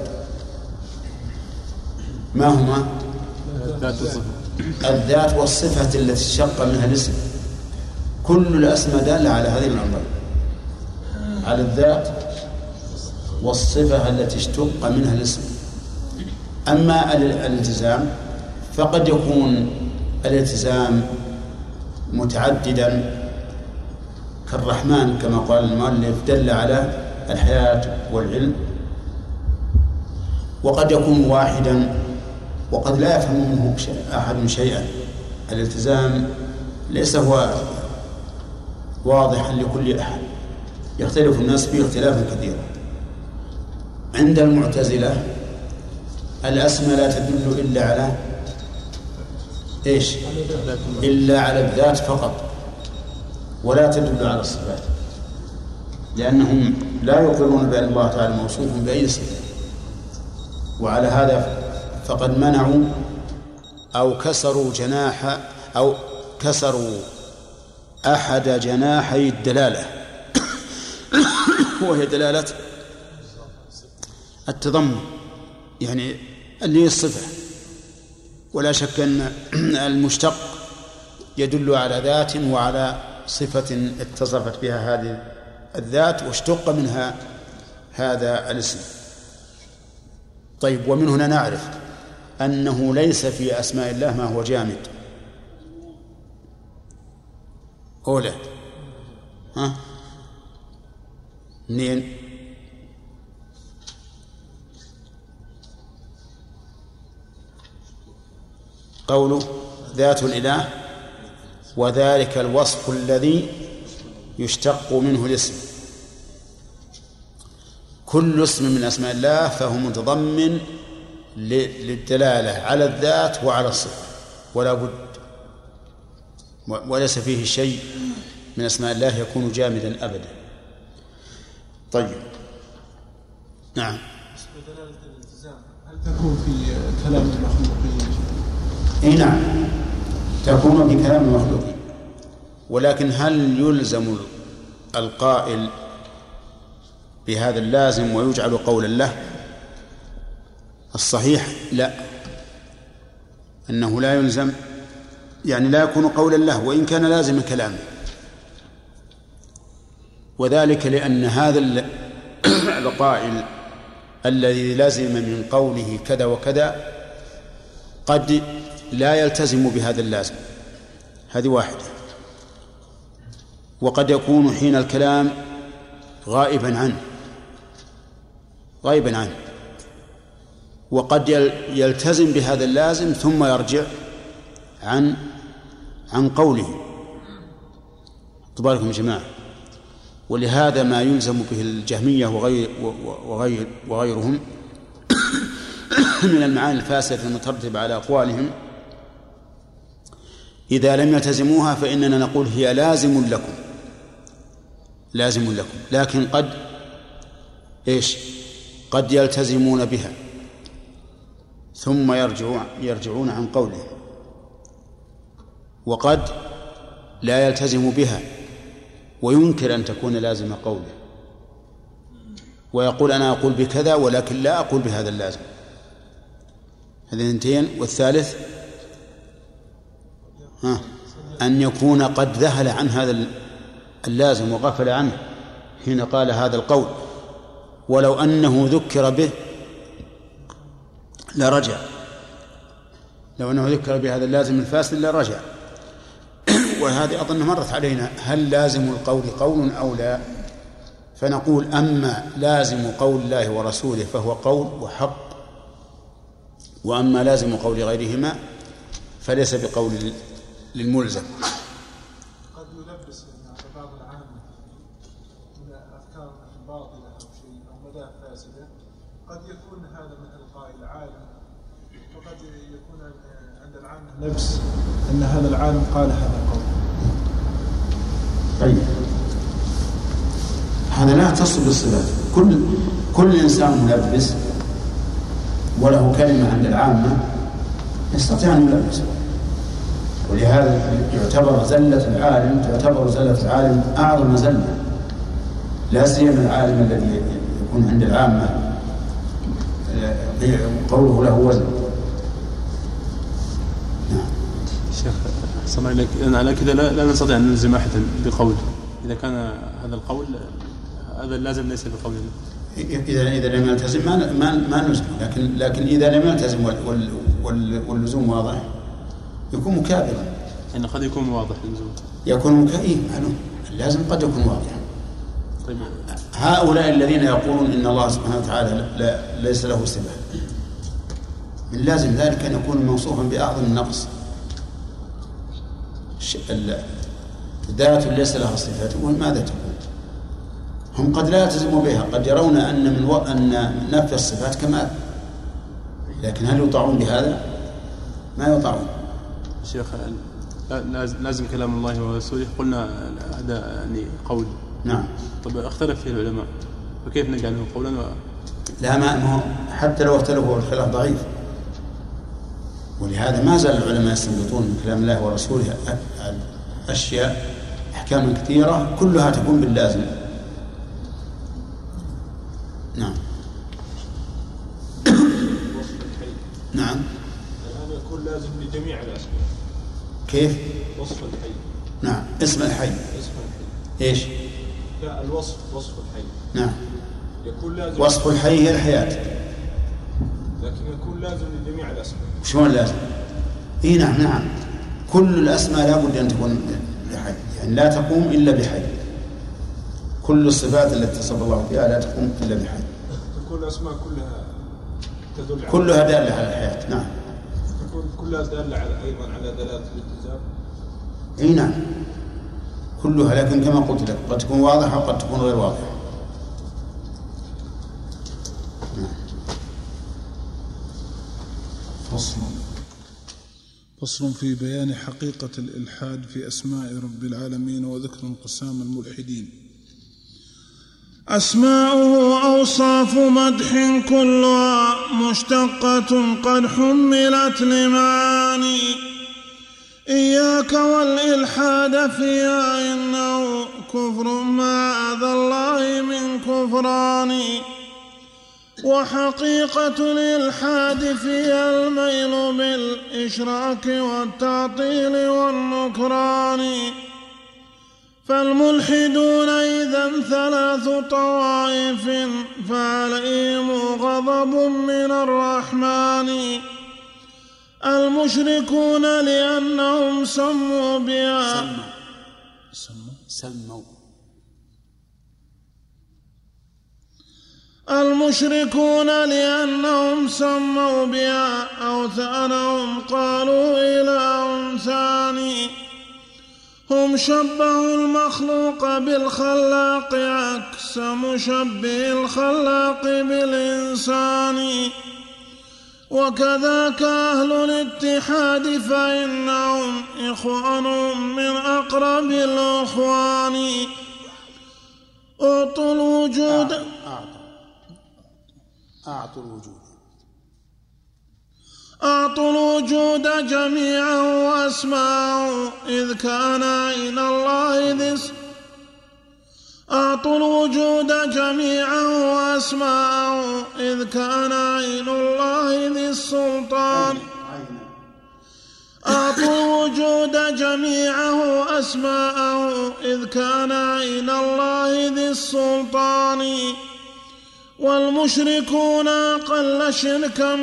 ما هما؟ الذات والصفة التي اشتق منها الاسم. كل الأسماء دالة على هذين الأمرين، على الذات والصفة التي اشتق منها الاسم. أما الالتزام فقد يكون الالتزام متعددا كالرحمن كما قال المؤلف دل على الحياة والعلم، وقد يكون واحدا وقد لا يفهم منه أحد شيئا. الالتزام ليس هو واضحا لكل أحد، يختلف الناس فيه اختلافا كثيرا. عند المعتزلة الأسماء لا تدل إلا على إيش؟ إلا على الذات فقط، ولا تدل على الصفات، لأنهم لا يقرون بأن الله تعالى موصوف بأي صفة. وعلى هذا فقد منعوا أو كسروا أحد جناحي الدلالة وهي دلالة التضمن، يعني اللي هي الصفة. ولا شك أن المشتق يدل على ذات وعلى صفة اتصفت بها هذه الذات واشتق منها هذا الاسم. طيب، ومن هنا نعرف أنه ليس في أسماء الله ما هو جامد. أولى منين؟ قوله ذات الإله وذلك الوصف الذي يشتق منه الاسم. كل اسم من أسماء الله فهو متضمن للدلالة على الذات وعلى الصفة ولا بد، وليس فيه شيء من أسماء الله يكون جامدا أبدا. طيب، نعم. دلالة الالتزام هل تكون في كلام المخلوقين؟ اي نعم، تكون بكلام المخلوقين، ولكن هل يلزم القائل بهذا اللازم ويجعل قولا له؟ الصحيح لا، أنه لا يلزم، يعني لا يكون قولا له وإن كان لازم كلامه، وذلك لأن هذا القائل الذي لازم من قوله كذا وكذا قد لا يلتزم بهذا اللازم، هذه واحدة. وقد يكون حين الكلام غائبا عنه، وقد يلتزم بهذا اللازم ثم يرجع عن قوله. تباركم يا جماعة. ولهذا ما يلزم به الجهمية وغيرهم من المعاني الفاسدة المترتبة على أقوالهم إذا لم يلتزموها فإننا نقول هي لازم لكم، لكن قد يلتزمون بها ثم يرجعون عن قوله، وقد لا يلتزم بها وينكر أن تكون لازم قوله، ويقول أنا أقول بكذا ولكن لا أقول بهذا اللازم. هذه اثنتين. والثالث أن يكون قد ذهل عن هذا اللازم وغفل عنه حين قال هذا القول، ولو أنه ذكر به لرجع، لو أنه ذكر بهذا اللازم الفاسد لرجع. وهذه أظن مرت علينا، هل لازم القول قول أو لا؟ فنقول أما لازم قول الله ورسوله فهو قول وحق، وأما لازم قول غيرهما فليس بقول للملزم. قد يلبس على بعض العامة من الأفكار الباطلة أو شيء أو مذاهب فاسدة، قد يكون هذا مثل قائل عالم، وقد يكون عند العامة نفس أن هذا العالم قال هذا القول. طيب هذا لا يختص بالصفات، كل إنسان ملبس وله كلمة عند العامة يستطيع أن يلبس، ولهذا يعتبر زلة العالم أعظم زلة، لا سيما العالم الذي يكون عند العامة قوله له وزن. شيخ أحسن عليك، على كذا لا نستطيع أن نلزم أحدا بقول إذا كان هذا القول هذا اللازم ليس بقولنا. إذا لم يلتزم ما نلزم، لكن إذا لم يلتزم واللزوم واضح يكون مكابرا. يعني قد يكون واضح اللزوم، يكون معلوم، اللازم قد يكون واضحا. طيب هؤلاء الذين يقولون إن الله سبحانه وتعالى ليس له صفة، من لازم ذلك أن يكون موصوفا بأعظم النقص، ذات ليس لها صفات، وماذا تكون؟ هم قد لا يلتزموا بها، قد يرون أن نفي الصفات كمال، لكن هل يطاعون بهذا؟ ما يطاعون. شيخ لازم كلام الله ورسوله، قلنا هذا يعني قول. نعم. طب اختلف فيه العلماء، فكيف نجعله قولا لا، ما حتى لو اختلفوا الخلاف ضعيف، ولهذا ما زال العلماء يستنبطون من كلام الله ورسوله أشياء أحكام كثيرة كلها تكون باللازم. نعم. نعم. هذا يكون لازم لجميع الأسماء. كيف؟ وصف الحي. نعم. اسم الحي. إيش؟ لا، الوصف وصف الحي. نعم. يكون لازم. وصف الحي هي الحياة. لكن يكون لازم لجميع الأسماء. شلون لازم؟ نعم. كل الأسماء لا بد أن تكون بحي، يعني لا تقوم إلا بحي. كل الصفات التي اتصف الله بها لا تقوم إلا بحي. تكون الأسماء كلها تدل على كلها دالة على الحياة. نعم. تكون كلها دالة أيضا على دلالة الالتزام. نعم كلها، لكن كما قلت لك قد تكون واضحة وقد تكون غير واضحة. فصل في بيان حقيقة الإلحاد في أسماء رب العالمين وذكر انقسام الملحدين. أسماؤه أوصاف مدح كلها مشتقة قد حملت لمعاني، إياك والإلحاد فيها إنه كفر معاذ الله من كفران، وحقيقة الإلحاد فيها الميل بالإشراك والتعطيل والنكران، فالملحدون إذن ثلاث طوائف فعليهم غضب من الرحمن، المشركون لأنهم سموا بها المشركون لأنهم سموا بها أوثانهم قالوا إله ثاني، هم شبهوا المخلوق بالخلاق عكس مشبه الخلاق بالإنسان، وكذاك أهل الاتحاد فإنهم إخوانهم من أقرب الأخوان، أعطوا الوجود جميعا وأسماءه إذ كان عين الله أعطوا الوجود جميعا وأسماءه إذ كان عين الله ذي السلطان. أعطوا الوجود جميعه أسماءه إذ كان عين الله ذي السلطان. والمشركون أقل شركا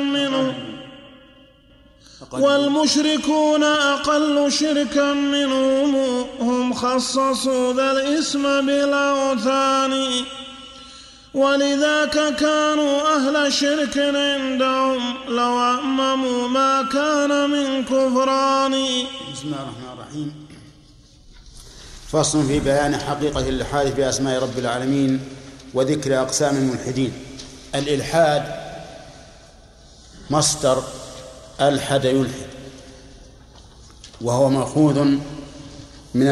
منهم هم خصصوا ذا الاسم بالأوثان. ولذاك كانوا أهل شرك عندهم لو أمموا ما كان من كفران. بسم الله الرحمن الرحيم. فصل في بيان حقيقة الإلحاد في أسماء رب العالمين وذكر أقسام الملحدين. الإلحاد مصدر ألحد يلحد، وهو مأخوذ من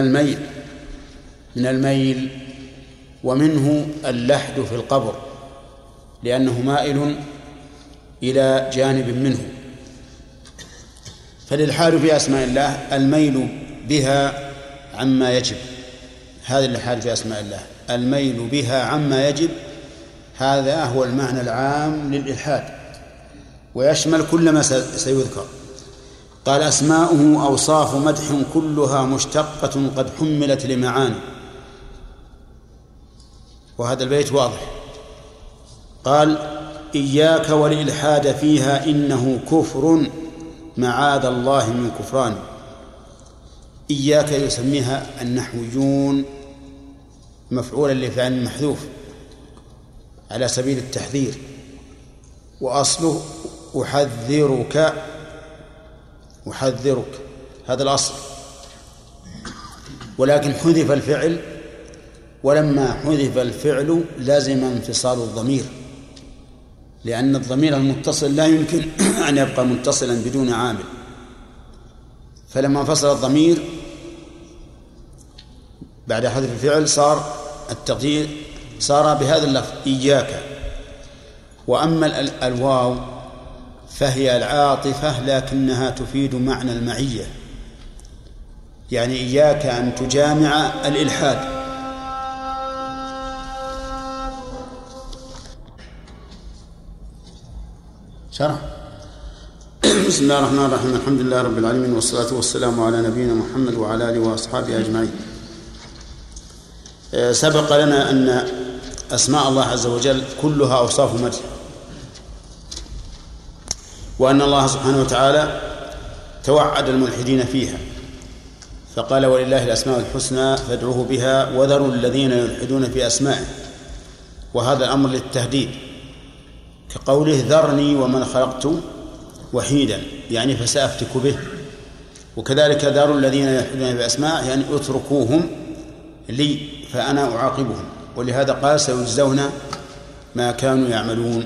الميل ومنه اللحد في القبر، لأنه مائل إلى جانب منه. فالإلحاد في أسماء الله الميل بها عما يجب، هذا الإلحاد في أسماء الله، الميل بها عما يجب، هذا هو المعنى العام للإلحاد، ويشمل كل ما سيذكر. قال: أسماؤه أوصاف مدح كلها مشتقة قد حملت لمعاني. وهذا البيت واضح. قال: إياك والإلحاد فيها إنه كفر معاذ الله من كفران. إياك يسميها النحويون مفعولا لفعل محذوف على سبيل التحذير، وأصله أحذرك، هذا الأصل، ولكن حذف الفعل، ولما حذف الفعل لازم انفصال الضمير، لأن الضمير المتصل لا يمكن أن يبقى متصلا بدون عامل، فلما انفصل الضمير بعد حذف الفعل صار التقدير صار بهذا اللفظ إياك. وأما الواو فهي العاطفة لكنها تفيد معنى المعية، يعني إياك أن تجامع الإلحاد. شرح. بسم الله الرحمن الرحيم. الحمد لله رب العالمين، والصلاة والسلام على نبينا محمد وعلى آله وأصحابه أجمعين. سبق لنا أن أسماء الله عز وجل كلها أوصاف مدح، وأن الله سبحانه وتعالى توعد الملحدين فيها، فقال: ولله الأسماء الحسنى فادعوه بها وذروا الذين يلحدون في أسمائه. وهذا الأمر للتهديد، كقوله: ذرني ومن خلقت وحيدا، يعني فسأفتك به. وكذلك ذروا الذين يلحدون في أسمائه، يعني اتركوهم لي فأنا أعاقبهم. ولهذا قال: سيجزون ما كانوا يعملون.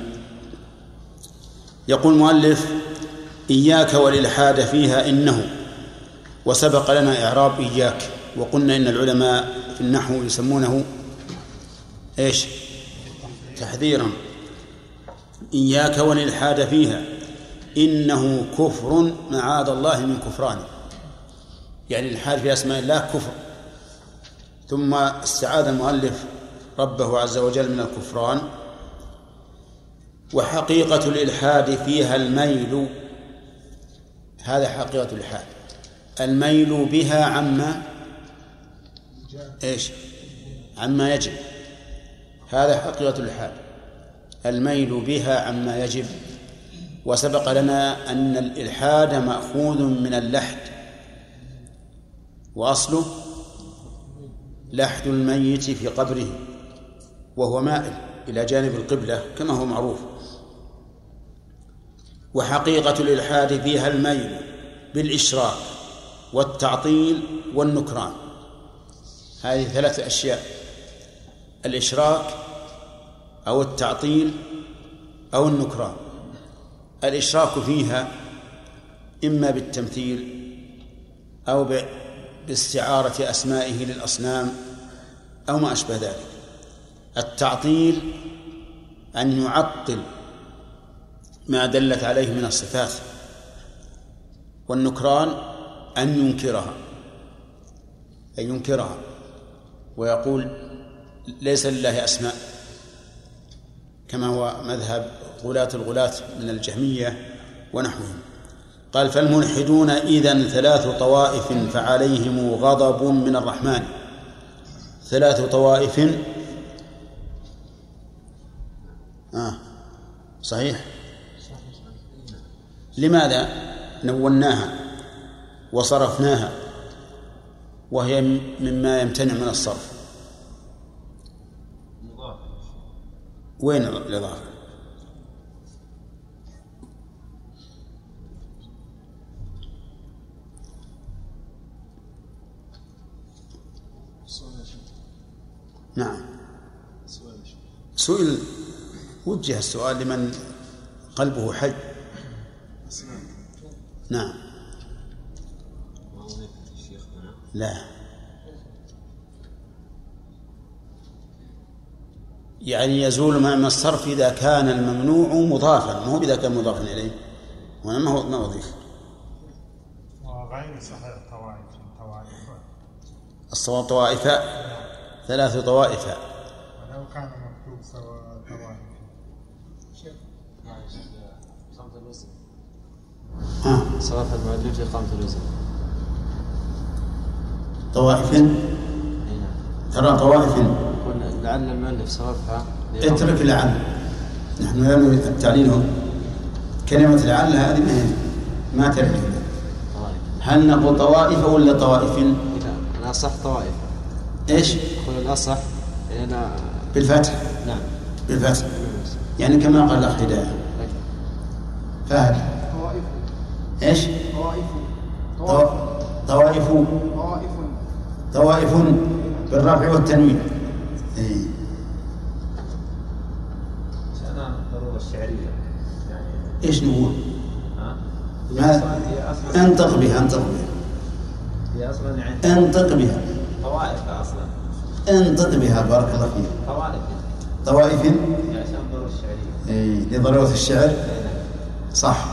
يقول المؤلف: إياك والإلحاد فيها إنه. وسبق لنا إعراب إياك، وقلنا إن العلماء في النحو يسمونه إيش؟ تحذيرا. إياك والإلحاد فيها إنه كفر معاذ الله من كفرانه، يعني الإلحاد في أسماء الله كفر. ثم استعاذ المؤلف ربه عز وجل من الكفران. وحقيقة الإلحاد فيها الميل، هذا حقيقة الإلحاد، الميل بها عما إيش؟ عما يجب، هذا حقيقة الإلحاد، الميل بها عما يجب. وسبق لنا أن الإلحاد مأخوذ من اللحد، وأصله لحد الميت في قبره، وهو مائل إلى جانب القبلة كما هو معروف. وحقيقة الإلحاد فيها الميل بالإشراك والتعطيل والنكران، هذه 3 أشياء: الإشراك أو التعطيل أو النكران. الإشراك فيها إما بالتمثيل أو باستعارة أسمائه للأصنام أو ما أشبه ذلك. التعطيل أن يعطل ما دلت عليه من الصفات، والنكران أن ينكرها، ويقول ليس لله أسماء كما هو مذهب الغلاة من الجهمية ونحوهم. قال فالملحدون إذن 3 طوائف فعليهم غضب من الرحمن. 3 طوائف صحيح. لماذا نوناها وصرفناها وهي مما يمتنع من الصرف؟ وين الإضافة؟ نعم سئل وجه السؤال لمن قلبه حي. نعم لا يعني يزول معنى الصرف إذا كان الممنوع مضافا، ما هو إذا كان مضافا إليه، وما هو وظيفة. وغير صحيح طوائف الصواب طوائف 3 طوائف. ولو كان مكتوب طوائف صرف المؤلف إقامة الوزن طوائف. ترى طوائف لعل المؤلف صرفها اترك لعل. نحن نعلم التعليل كلمة لعل هذه ما تعرف. هل نقول طوائف ولا طوائف؟ أنا أصح طوائف. إيش؟ أقول الأصح أنا بالفتح. نعم بالفتح يعني كما قال الأخ هداية. فهد طوائف. إيش؟ طوائف. طوائف بالرفع والتنوين. أنا ضرورة الشعرية يعني إيش نقول؟ انطق بها هي أصلا يعني انطق بها طوائف أصلا انطق بها بارك الله فيك. طوائف عشان ضرورة الشعرية لضرورة الشعر صح.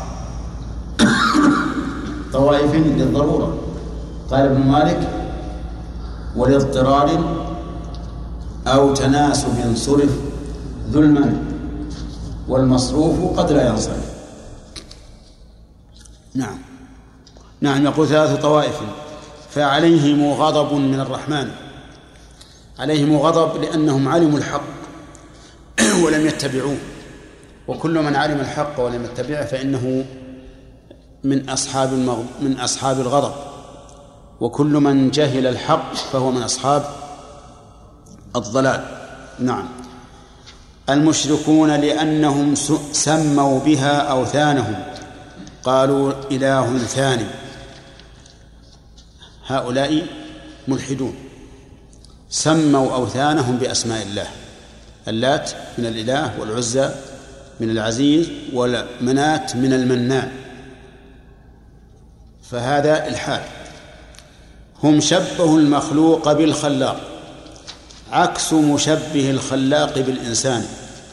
طوائف للضرورة. قال ابن مالك ولاضطرار أو تناسب صرف ذو المنع والمصروف قد لا ينصرف. نعم يقول 3 طوائف فعليهم غضب من الرحمن. عليهم غضب لأنهم علموا الحق ولم يتبعوه، وكل من علم الحق ولم يتبعه فإنه من أصحاب الغضب، وكل من جهل الحق فهو من أصحاب الضلال. نعم. المشركون لأنهم سموا بها أوثانهم قالوا إله ثاني. هؤلاء ملحدون سموا أوثانهم بأسماء الله. اللات من الإله، والعزى من العزيز، والمنات من المنان، فهذا الحال. هم شبهوا المخلوق بالخلاق عكس مشبه الخلاق بالإنسان.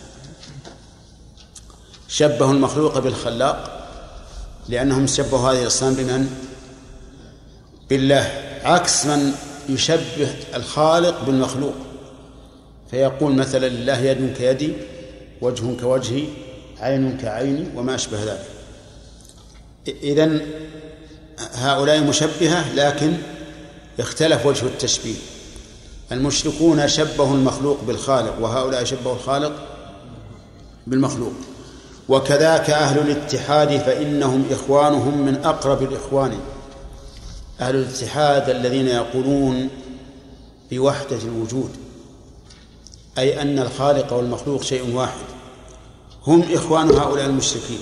شبهوا المخلوق بالخلاق لأنهم شبهوا هذه الأصنام بمن؟ بالله، عكس من يشبه الخالق بالمخلوق فيقول مثلا لله يد كيدي، وجه كوجهي، عين كعيني، وما أشبه ذلك. إذن هؤلاء مشبهة لكن اختلف وجه التشبيه. المشركون شبهوا المخلوق بالخالق، وهؤلاء شبهوا الخالق بالمخلوق. وكذاك أهل الاتحاد فإنهم إخوانهم من أقرب الإخوان. أهل الاتحاد الذين يقولون بوحدة الوجود، أي أن الخالق والمخلوق شيء واحد، هم إخوان هؤلاء المشركين.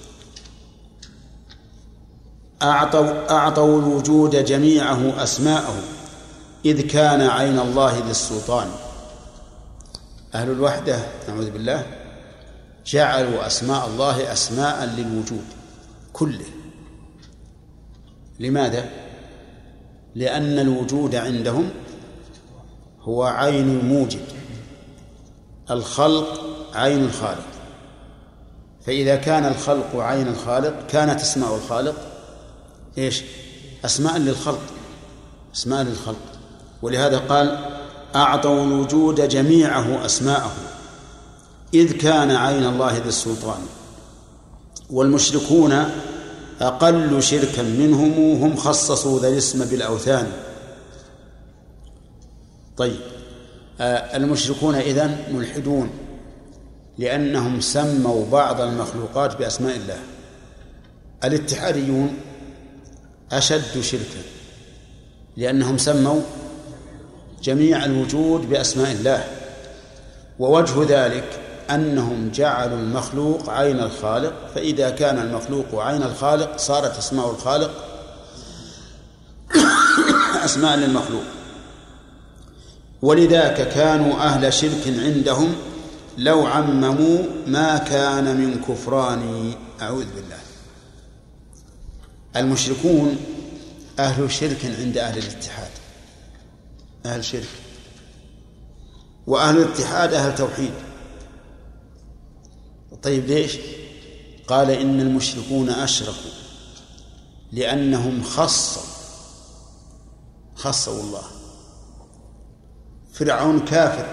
أعطوا الوجود جميعه أسماءه إذ كان عين الله ذي السلطان. أهل الوحدة نعوذ بالله جعلوا أسماء الله أسماء للوجود كله. لماذا؟ لأن الوجود عندهم هو عين الموجد، الخلق عين الخالق، فإذا كان الخلق عين الخالق كانت أسماء الخالق إيش؟ أسماء للخلق، أسماء للخلق. ولهذا قال أعطوا الوجود جميعه أسماءه إذ كان عين الله ذي السلطان، والمشركون أقل شركا منهم هم خصصوا ذا الاسم بالأوثان. طيب، المشركون إذن ملحدون لأنهم سموا بعض المخلوقات بأسماء الله. الاتحاديون أشد شركا لأنهم سموا جميع الوجود بأسماء الله، ووجه ذلك أنهم جعلوا المخلوق عين الخالق، فإذا كان المخلوق عين الخالق صارت أسماء الخالق أسماء للمخلوق. ولذاك كانوا أهل شرك عندهم لو عمموا ما كان من كفران. أعوذ بالله. المشركون أهل شرك عند أهل الاتحاد، أهل شرك، وأهل الاتحاد أهل توحيد. طيب ليش؟ قال إن المشركون أشركوا لأنهم خصوا الله. فرعون كافر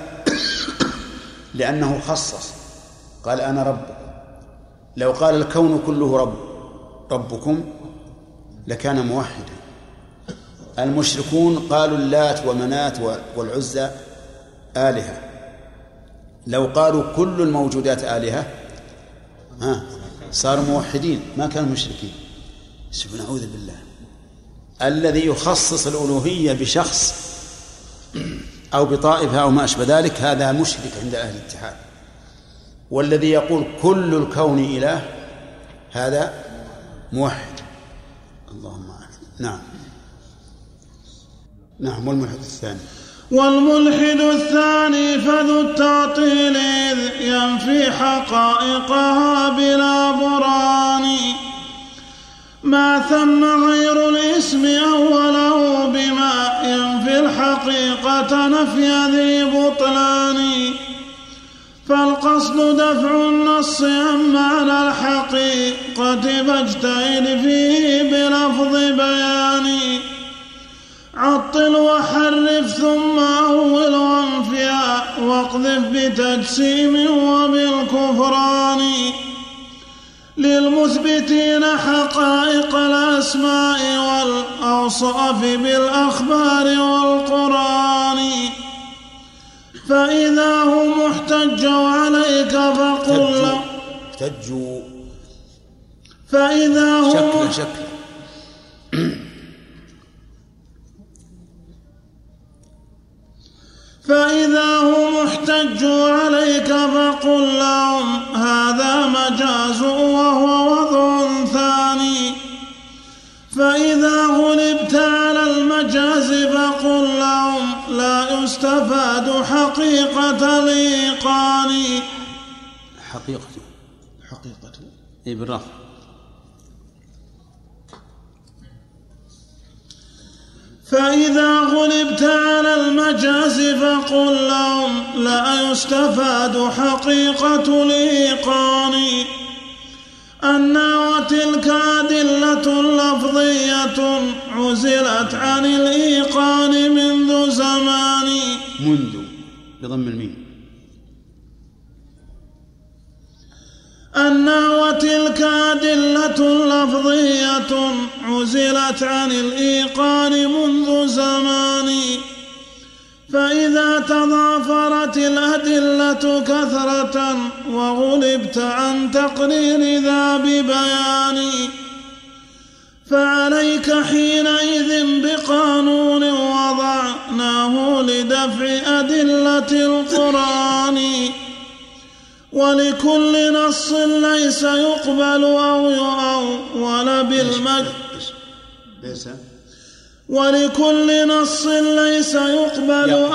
لأنه خصص، قال أنا ربكم. لو قال الكون كله ربكم لكان موحدا. المشركون قالوا اللات ومنات والعزى آلهة، لو قالوا كل الموجودات آلهة صاروا موحدين، ما كانوا مشركين. نعوذ بالله. الذي يخصص الألوهية بشخص أو بطائفة أو ما أشبه ذلك هذا مشرك عند أهل الاتحاد، والذي يقول كل الكون إله هذا موحد. اللهم آمين. نعم. والملحد الثاني فذو التعطيل إذ ينفي حقائقها بلا برهان، ما ثم غير الاسم أوله بما ينفي الحقيقة نفي ذي بطلان، فالقصد دفع النص عن معنى الحقيقة فاجتهد فيه بلفظ بيان، عطل وحرف ثم أول وانفياء واقذف بتجسيم وبالكفران، للمثبتين حقائق الأسماء والأوصاف بالأخبار والقرآن، فإذا هم احتجوا عليك فقل له فإذا هم احتجوا عليك فقل لهم هذا مجاز وهو وضع ثاني، فإذا غلبت على المجاز فقل لهم لا يستفاد حقيقة الإيقان. حقيقة بالرفع. فإذا غلبت على المجاز فقل لهم لا يستفاد حقيقة الإيقان، أن وتلك أدلة لفظية عزلت عن الإيقان منذ زمان. منذ بضم الميم. أن وتلك أدلة لفظية عزلت عن الإيقان منذ زمان، فإذا تضافرت الأدلة كثرة وغلبت عن تقرير ذا ببيان، فعليك حينئذ بقانون وضعناه لدفع أدلة القرآن، ولكل نص ليس يقبل أو يؤول بالمجاز، ولكل نص ليس يقبل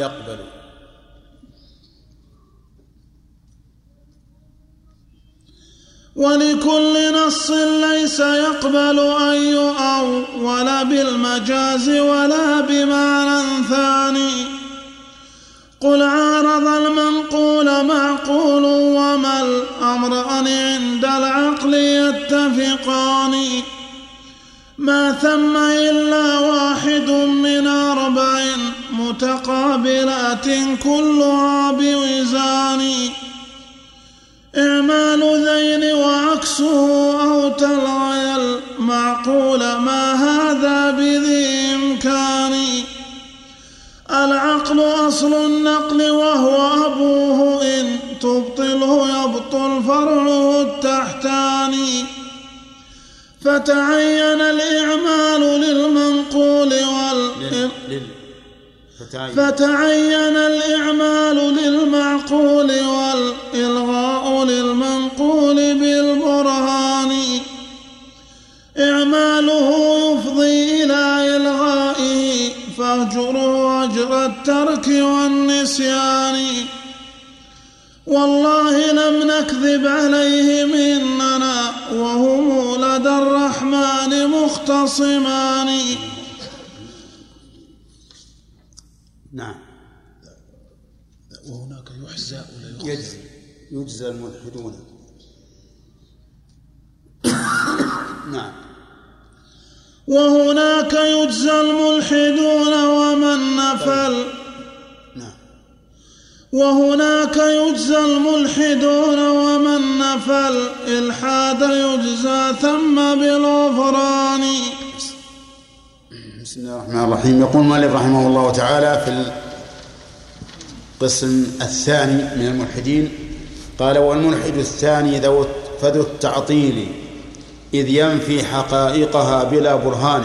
ولكل نص ليس يقبل أن يؤول بالمجاز ولا بمعنى ثاني. قل عارض المنقول معقول وما الأمران عند العقل يتفقان، ما ثم إلا واحد من 4 متقابلات كلها بوزان إعمال ذين وعكسه أو تلغي المعقول ما هذا بذي إمكان العقل أصل النقل وهو أبوه إن تبطله يبطل فرعه التحتاني فتعين الإعمال للمنقول فتعين الإعمال للمعقول والإلغاء للمنقول بالبرهان إعماله يفضي إلى إلغائه فاهجره أجر الترك والنسيان والله لم نكذب عليهم إننا وهم لدى الرحمن مختصمان. نعم. وهناك يحزى ولا يجزى الملحدون. نعم. وهناك يجزى الملحدون ومن نفل. نعم. وهناك يجزى الملحدون ومن نفل الحاد يجزى ثم بالغفران. بسم الله الرحمن الرحيم. يقول المؤلف رحمه الله تعالى في القسم الثاني من الملحدين قال: والملحد الثاني فذو التعطيل إذ ينفي حقائقها بلا برهان.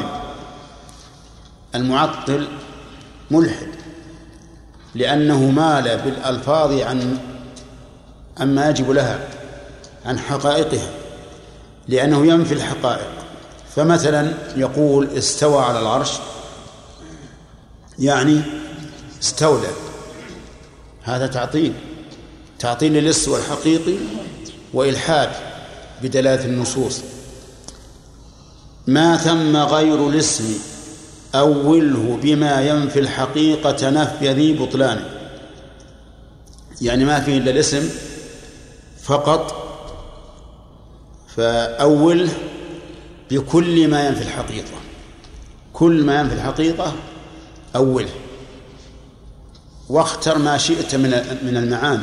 المعطل ملحد لأنه مال بالألفاظ عما يجب لها، عن حقائقها، لأنه ينفي الحقائق. فمثلا يقول استوى على العرش، يعني استولى، هذا تعطيل للاستواء الحقيقي وإلحاد بدلالة النصوص. ما ثم غير الاسم أوله بما ينفي الحقيقة نفي ذي بطلان. يعني ما فيه إلا الاسم فقط، فأوله بكل ما ينفي الحقيقة، كل ما ينفي الحقيقة أوله، واختر ما شئت من المعاني،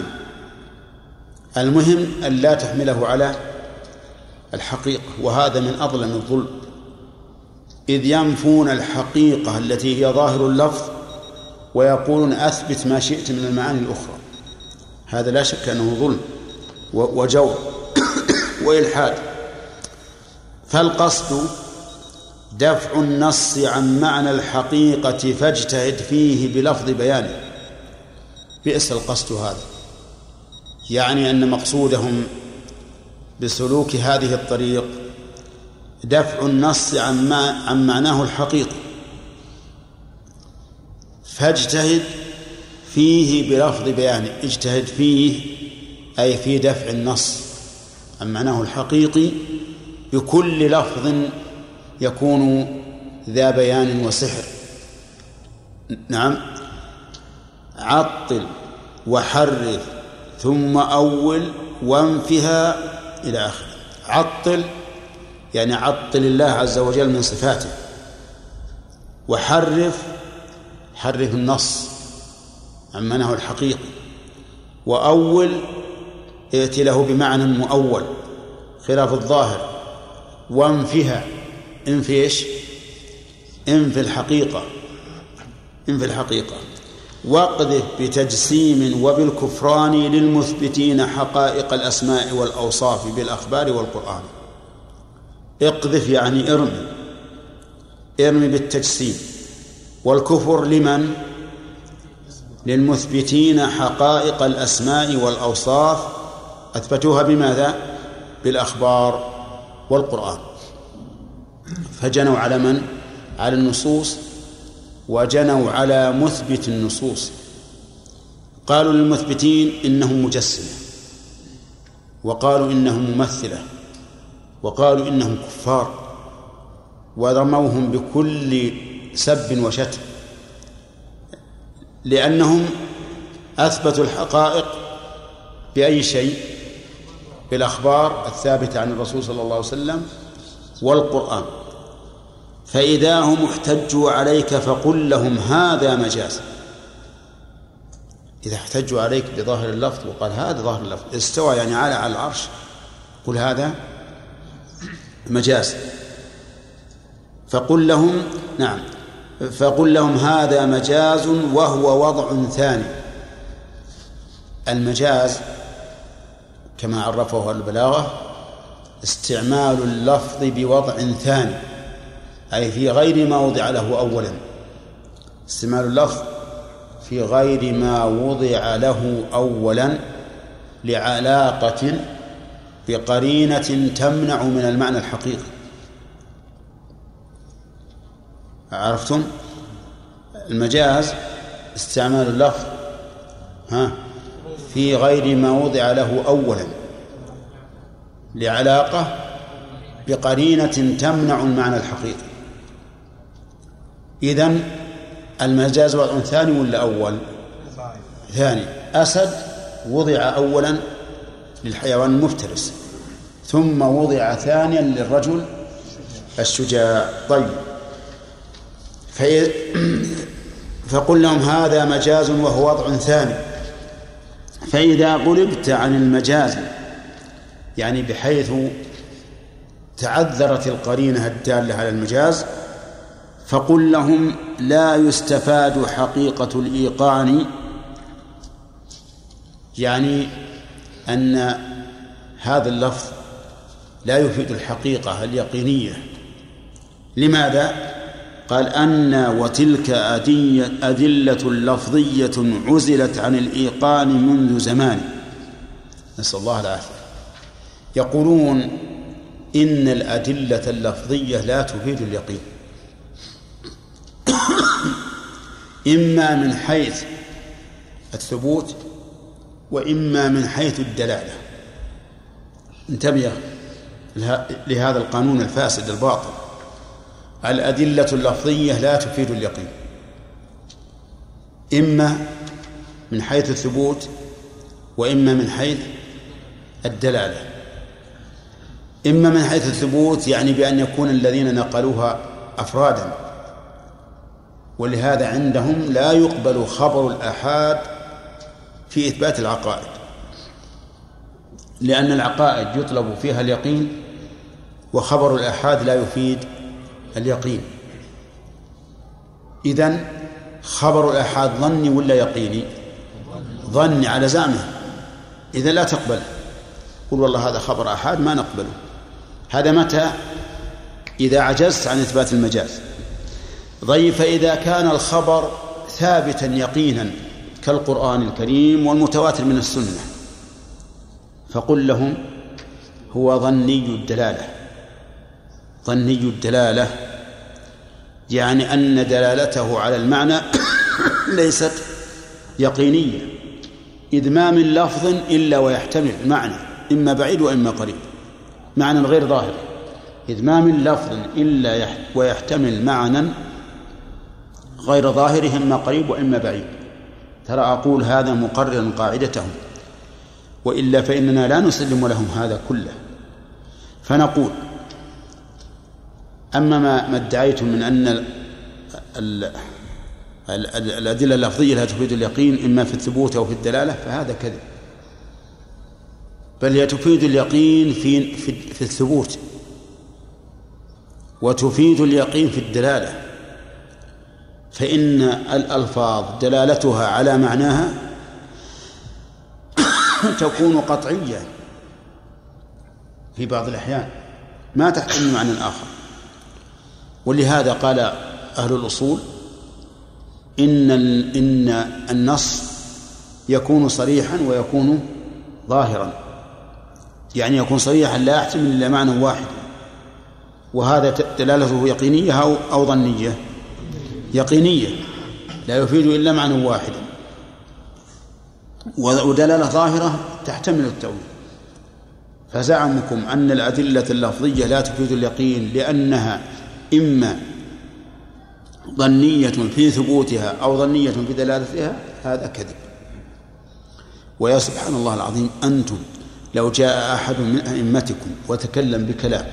المهم أن لا تحمله على الحقيقة، وهذا من أظلم الظلم، إذ ينفون الحقيقة التي هي ظاهر اللفظ ويقولون أثبت ما شئت من المعاني الأخرى. هذا لا شك أنه ظلم وجور وإلحاد. فالقصد دفع النص عن معنى الحقيقة فاجتهد فيه بلفظ بيانه. بئس القصد هذا، يعني أن مقصودهم بسلوك هذه الطريق دفع النص عن معناه الحقيقي، فاجتهد فيه بلفظ بيانه. اجتهد فيه أي في دفع النص عن معناه الحقيقي بكل لفظ يكون ذا بيان وسحر. نعم. عطل وحرف ثم أول وانفها إلى آخره. عطل يعني عطل الله عز وجل من صفاته، وحرف النص عن معناه الحقيقي، وأول ائت له بمعنى مؤول خلاف الظاهر، وانفها انفيش انفي الحقيقة، واقذف بتجسيم وبالكفران للمثبتين حقائق الأسماء والأوصاف بالأخبار والقرآن. اقذف يعني ارمي بالتجسيم، والكفر لمن؟ للمثبتين حقائق الأسماء والأوصاف، أثبتوها بماذا؟ بالأخبار والقرآن. فجنوا على من؟ على النصوص، وجنوا على مثبت النصوص. قالوا للمثبتين إنهم مجسمة، وقالوا إنهم ممثلة، وقالوا إنهم كفار، ورموهم بكل سب وشتم، لأنهم أثبتوا الحقائق بأي شيء؟ بالأخبار الثابتة عن الرسول صلى الله عليه وسلم والقرآن. فإذا هم احتجوا عليك فقل لهم هذا مجاز، إذا احتجوا عليك بظاهر اللفظ وقال هذا ظاهر اللفظ استوى يعني على العرش، قل هذا مجاز. فقل لهم نعم، فقل لهم هذا مجاز وهو وضع ثاني. المجاز كما عرفه البلاغة استعمال اللفظ بوضع ثاني، أي في غير ما وضع له أولا. استعمال اللفظ في غير ما وضع له أولا لعلاقة بقرينة تمنع من المعنى الحقيقي. عرفتم؟ المجاز استعمال اللفظ في غير ما وضع له أولا لعلاقة بقرينة تمنع المعنى الحقيقي. إذن المجاز وضع ثاني ولا أول؟ ثاني. أسد وضع أولا للحيوان المفترس، ثم وضع ثانيا للرجل الشجاع. طيب، فقل لهم هذا مجاز وهو وضع ثاني. فإذا قلبت عن المجاز يعني بحيث تعذرت القرينة الدالة على المجاز، فقل لهم لا يستفاد حقيقة الإيقان، يعني أن هذا اللفظ لا يفيد الحقيقة اليقينية. لماذا؟ قال أن وتلك أدلة لفظية عزلت عن الإيقان منذ زمان. نسأل الله العافية. يقولون إن الأدلة اللفظية لا تفيد اليقين، إما من حيث الثبوت وإما من حيث الدلالة. انتبه لهذا القانون الفاسد الباطل. الأدلة اللفظية لا تفيد اليقين، إما من حيث الثبوت وإما من حيث الدلالة. إما من حيث الثبوت يعني بأن يكون الذين نقلوها أفرادا، ولهذا عندهم لا يقبل خبر الآحاد في إثبات العقائد، لأن العقائد يطلب فيها اليقين وخبر الآحاد لا يفيد اليقين. إذن خبر الآحاد ظني ولا يقيني؟ ظني على زعمه، إذا لا تقبل. قل والله هذا خبر آحاد ما نقبله. هذا متى؟ إذا عجزت عن إثبات المجاز. ضيف إذا كان الخبر ثابتا يقينا كالقرآن الكريم والمتواتر من السنة، فقل لهم هو ظني الدلالة. ظني الدلالة يعني أن دلالته على المعنى ليست يقينية، إذ ما من لفظ إلا ويحتمل معنى إما بعيد وإما قريب، معنى غير ظاهر. إذ ما من لفظ إلا ويحتمل معنى غير ظاهر إما قريب وإما بعيد. ترى أقول هذا مقرر قاعدتهم، وإلا فإننا لا نسلم لهم هذا كله. فنقول أما ما ادعيتم من أن الأدلة اللفظية لا تفيد اليقين إما في الثبوت أو في الدلالة، فهذا كذب، بل هي تفيد اليقين في الثبوت وتفيد اليقين في الدلالة. فإن الألفاظ دلالتها على معناها تكون قطعية في بعض الأحيان ما تحتمل معنى آخر. ولهذا قال أهل الأصول إن النص يكون صريحا ويكون ظاهرا، يعني يكون صريحا لا يحتمل إلا معنى واحد، وهذا دلالته يقينية أو ظنية؟ يقينية، لا يفيد إلا معنى واحد، ودلالة ظاهرة تحتمل التأويل. فزعمكم أن الأدلة اللفظية لا تفيد اليقين لأنها إما ظنية في ثبوتها أو ظنية في دلالتها، هذا كذب. ويا سبحان الله العظيم، أنتم لو جاء أحد من أئمتكم وتكلم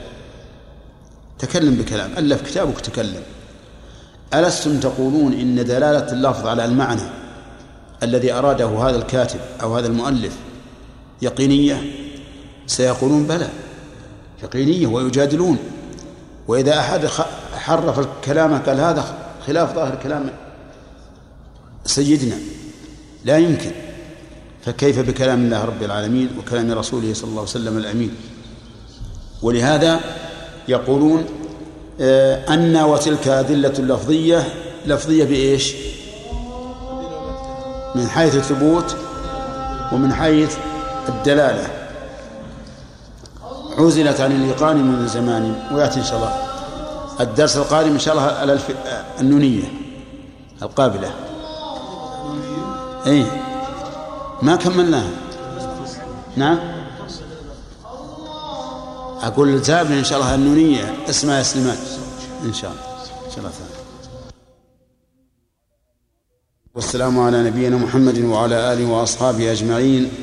بكلام ألف كتابك تكلم، ألستم تقولون إن دلالة اللفظ على المعنى الذي أراده هذا الكاتب أو هذا المؤلف يقينية؟ سيقولون بلى يقينية ويجادلون. وإذا أحد حرف الكلام قال هذا خلاف ظاهر كلام سيدنا لا يمكن، فكيف بكلام الله رب العالمين وكلام رسوله صلى الله عليه وسلم الأمين؟ ولهذا يقولون أن وتلك أدلة لفظية بإيش؟ من حيث الثبوت ومن حيث الدلالة، عزلت عن الإيقان من زمان. ويأتي إن شاء الله الدرس القادم إن شاء الله على النونية القابلة. أي ما كملناها. نعم أقول الزابل إن شاء الله النونية اسمها سليمان إن شاء الله ثاني. والسلام على نبينا محمد وعلى آله وأصحابه أجمعين.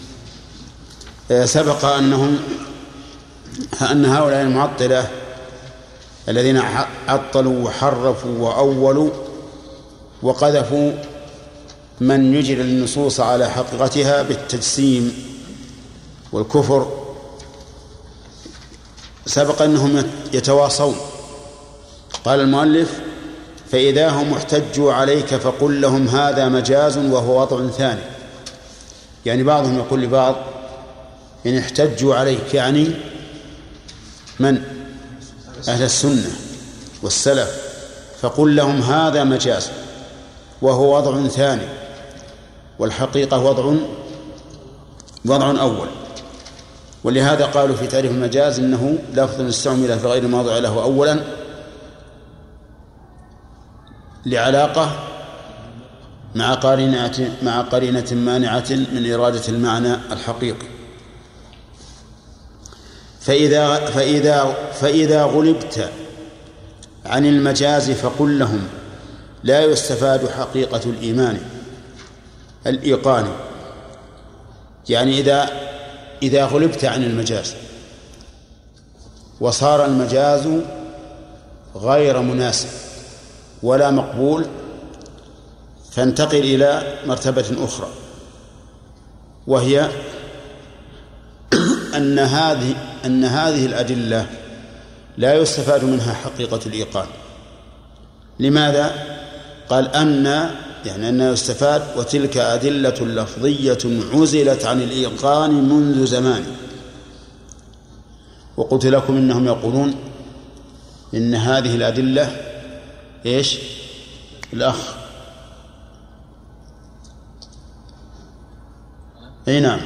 سبق أن هؤلاء المعطلة الذين عطلوا وحرفوا وأولوا وقذفوا من يجري النصوص على حقيقتها بالتجسيم والكفر، سبق أنهم يتواصون. قال المؤلف: فإذا هم احتجوا عليك فقل لهم هذا مجاز وهو وضع ثاني. يعني بعضهم يقول لبعض: إن احتجوا عليك، يعني من؟ أهل السنة والسلف، فقل لهم هذا مجاز وهو وضع ثاني، والحقيقة وضع أول. ولهذا قالوا في تعريف المجاز إنه لفظ استعمل في غير موضع له أولا لعلاقة مع قرينة مانعة من إرادة المعنى الحقيقي. فإذا غلبت عن المجاز فقل لهم لا يستفاد حقيقة الإيقان. يعني إذا غلبت عن المجاز وصار المجاز غير مناسب ولا مقبول، فانتقل إلى مرتبة أخرى، وهي أن هذه الأدلة لا يستفاد منها حقيقة الإيقان. لماذا؟ قال أنه يستفاد وتلك أدلة لفظية عزلت عن الإيقان منذ زمان. وقلت لكم إنهم يقولون إن هذه الأدلة إيش؟ الأخ أي نعم،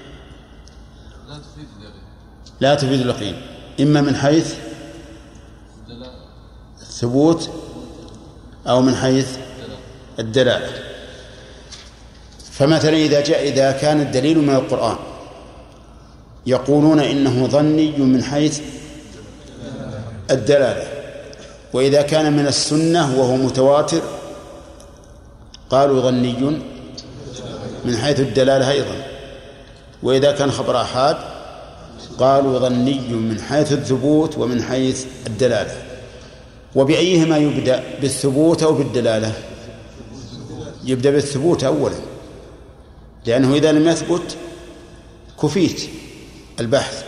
لا تفيد اليقين، إما من حيث الثبوت أو من حيث الدلالة. فمثلا إذا كان الدليل من القرآن يقولون إنه ظني من حيث الدلالة، وإذا كان من السنة وهو متواتر قالوا ظني من حيث الدلالة أيضا، وإذا كان خبر آحاد قالوا ظني من حيث الثبوت ومن حيث الدلالة. وبأيهما يبدأ، بالثبوت أو بالدلالة؟ يبدأ بالثبوت أولا، لأنه إذا لم يثبت كفيت البحث.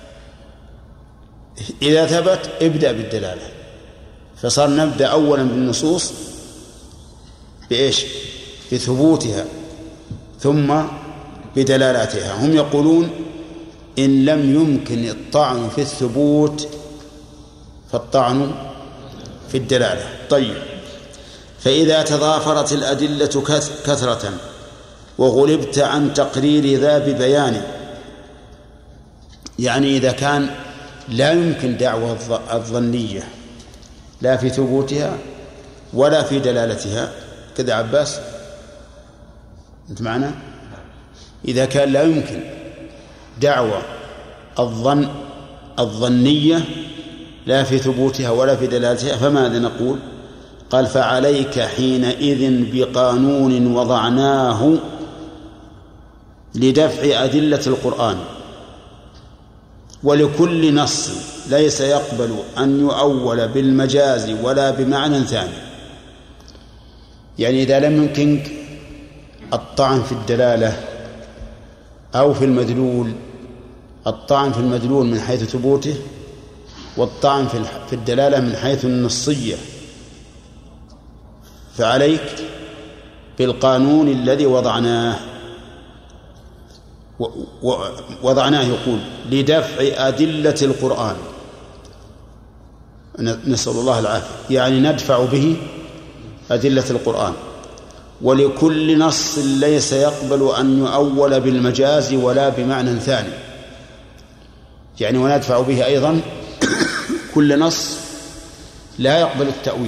إذا ثبت ابدأ بالدلالة. فصار نبدأ أولا بالنصوص بإيش؟ بثبوتها ثم بدلالاتها. هم يقولون إن لم يمكن الطعن في الثبوت فالطعن في الدلالة. طيب، فإذا تضافرت الأدلة كثرة وغلبت عن تقرير ذا ببيان، يعني إذا كان لا يمكن دعوة الظنية لا في ثبوتها ولا في دلالتها، كذا عباس أنت معنا؟ إذا كان لا يمكن دعوة الظنية لا في ثبوتها ولا في دلالتها، فماذا نقول؟ قال: فعليك حينئذ بقانون وضعناه لدفع أدلة القرآن، ولكل نص ليس يقبل أن يؤول بالمجاز ولا بمعنى ثاني. يعني إذا لم يمكنك الطعن في الدلالة أو في المدلول. الطعن في المدلول من حيث ثبوته، والطعن في الدلالة من حيث النصية. فعليك بالقانون الذي وضعناه يقول لدفع أدلة القرآن، نسأل الله العافية، يعني ندفع به أدلة القرآن. ولكل نص ليس يقبل أن يؤول بالمجاز ولا بمعنى ثاني، يعني وندفع به أيضا كل نص لا يقبل التأويل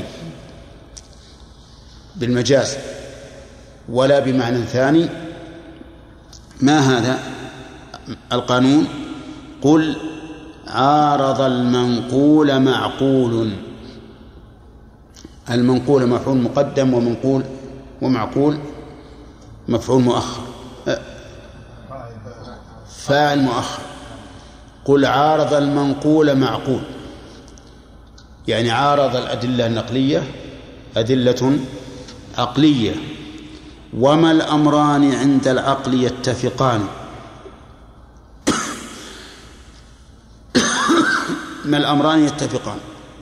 بالمجاز ولا بمعنى ثاني. ما هذا القانون؟ قل عارض المنقول معقول. المنقول مفعول مقدم، ومنقول ومعقول مفعول مؤخر، فاعل مؤخر. قل عارض المنقول معقول، يعني عارض الأدلة النقلية أدلة عقلية. وما الأمران عند العقل يتفقان. ما الأمران يتفقان،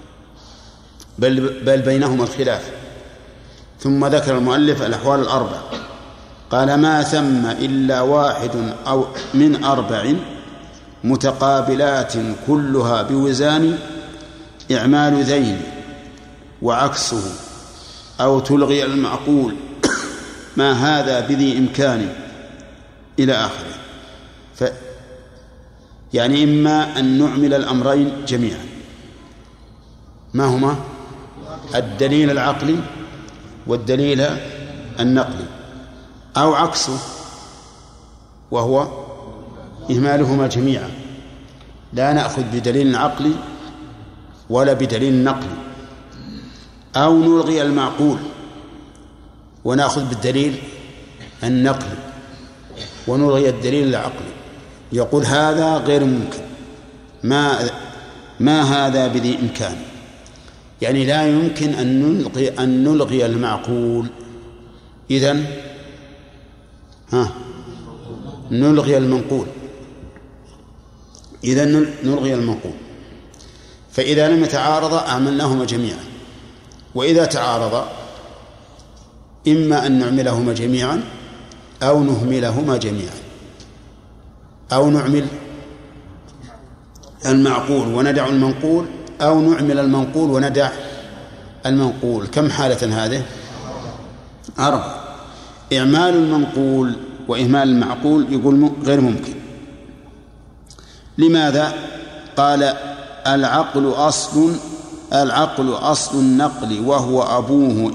بل بينهما الخلاف. ثم ذكر المؤلف الأحوال الأربع، قال ما ثم إلا واحد أو من 4 متقابلات كلها بوزان إعمال ذين وعكسه أو تلغي المعقول ما هذا بذي إمكان إلى آخره. يعني إما أن نعمل الأمرين جميعا، ما هما؟ الدليل العقلي والدليل النقلي، أو عكسه وهو إهمالهما جميعا، لا نأخذ بدليل عقلي ولا بدليل نقلي، أو نلغي المعقول ونأخذ بالدليل النقلي ونلغي الدليل العقلي. يقول هذا غير ممكن، ما هذا بذي إمكان، يعني لا يمكن أن نلغي المعقول. إذن نلغي المنقول، إذن نلغي المنقول. فإذا لم يتعارضا أعملناهما جميعا، وإذا تعارضا إما أن نعملهما جميعا أو نهملهما جميعا، أو نعمل المعقول وندع المنقول، أو نعمل المنقول وندع المنقول. كم حالة هذه؟ 4. إعمال المنقول وإهمال المعقول يقول غير ممكن. لماذا؟ قال العقل أصل النقل وهو أبوه،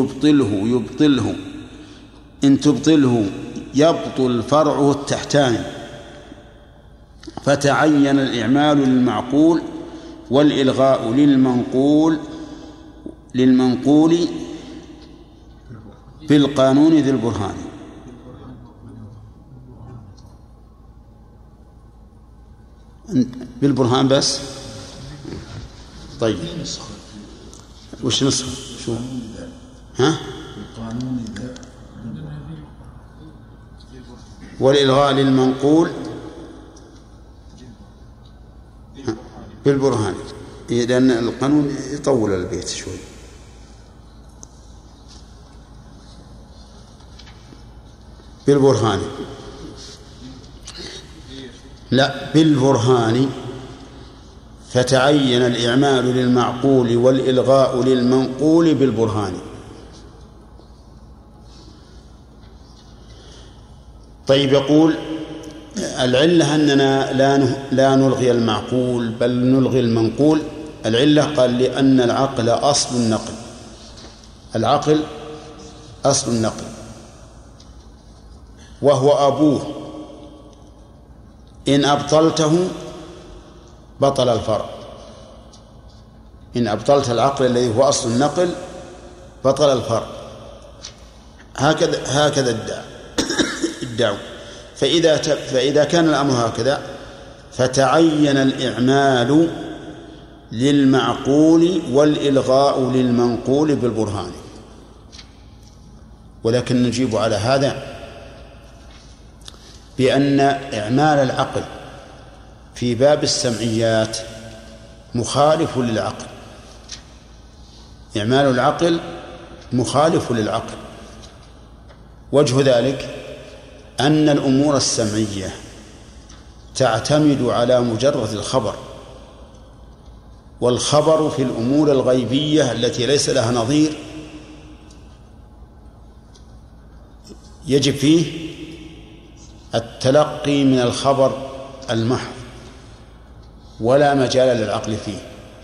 إن تبطله يبطل فرعه التحتاني، فتعين الإعمال للمعقول والإلغاء للمنقول بالقانون ذي البرهان. بالبرهان بس. طيب وش نسخة؟ شو والإلغاء للمنقول بالبرهان، لأن القانون يطول البيت شوي. بالبرهان، لا بالبرهان، فتعين الإعمال للمعقول والإلغاء للمنقول بالبرهان. طيب يقول العلة أننا لا نلغي المعقول بل نلغي المنقول. العلة قال لأن العقل أصل النقل، العقل أصل النقل وهو أبوه، إن أبطلته بطل الفرع. إن أبطلت العقل الذي هو أصل النقل بطل الفرع. هكذا ادعوا. فإذا كان الأمر هكذا فتعين الإعمال للمعقول والإلغاء للمنقول بالبرهان. ولكن نجيب على هذا بأن إعمال العقل في باب السمعيات مخالف للعقل. إعمال العقل مخالف للعقل. وجه ذلك أن الأمور السمعية تعتمد على مجرد الخبر، والخبر في الأمور الغيبية التي ليس لها نظير يجب فيه التلقي من الخبر المحض ولا مجال للعقل فيه.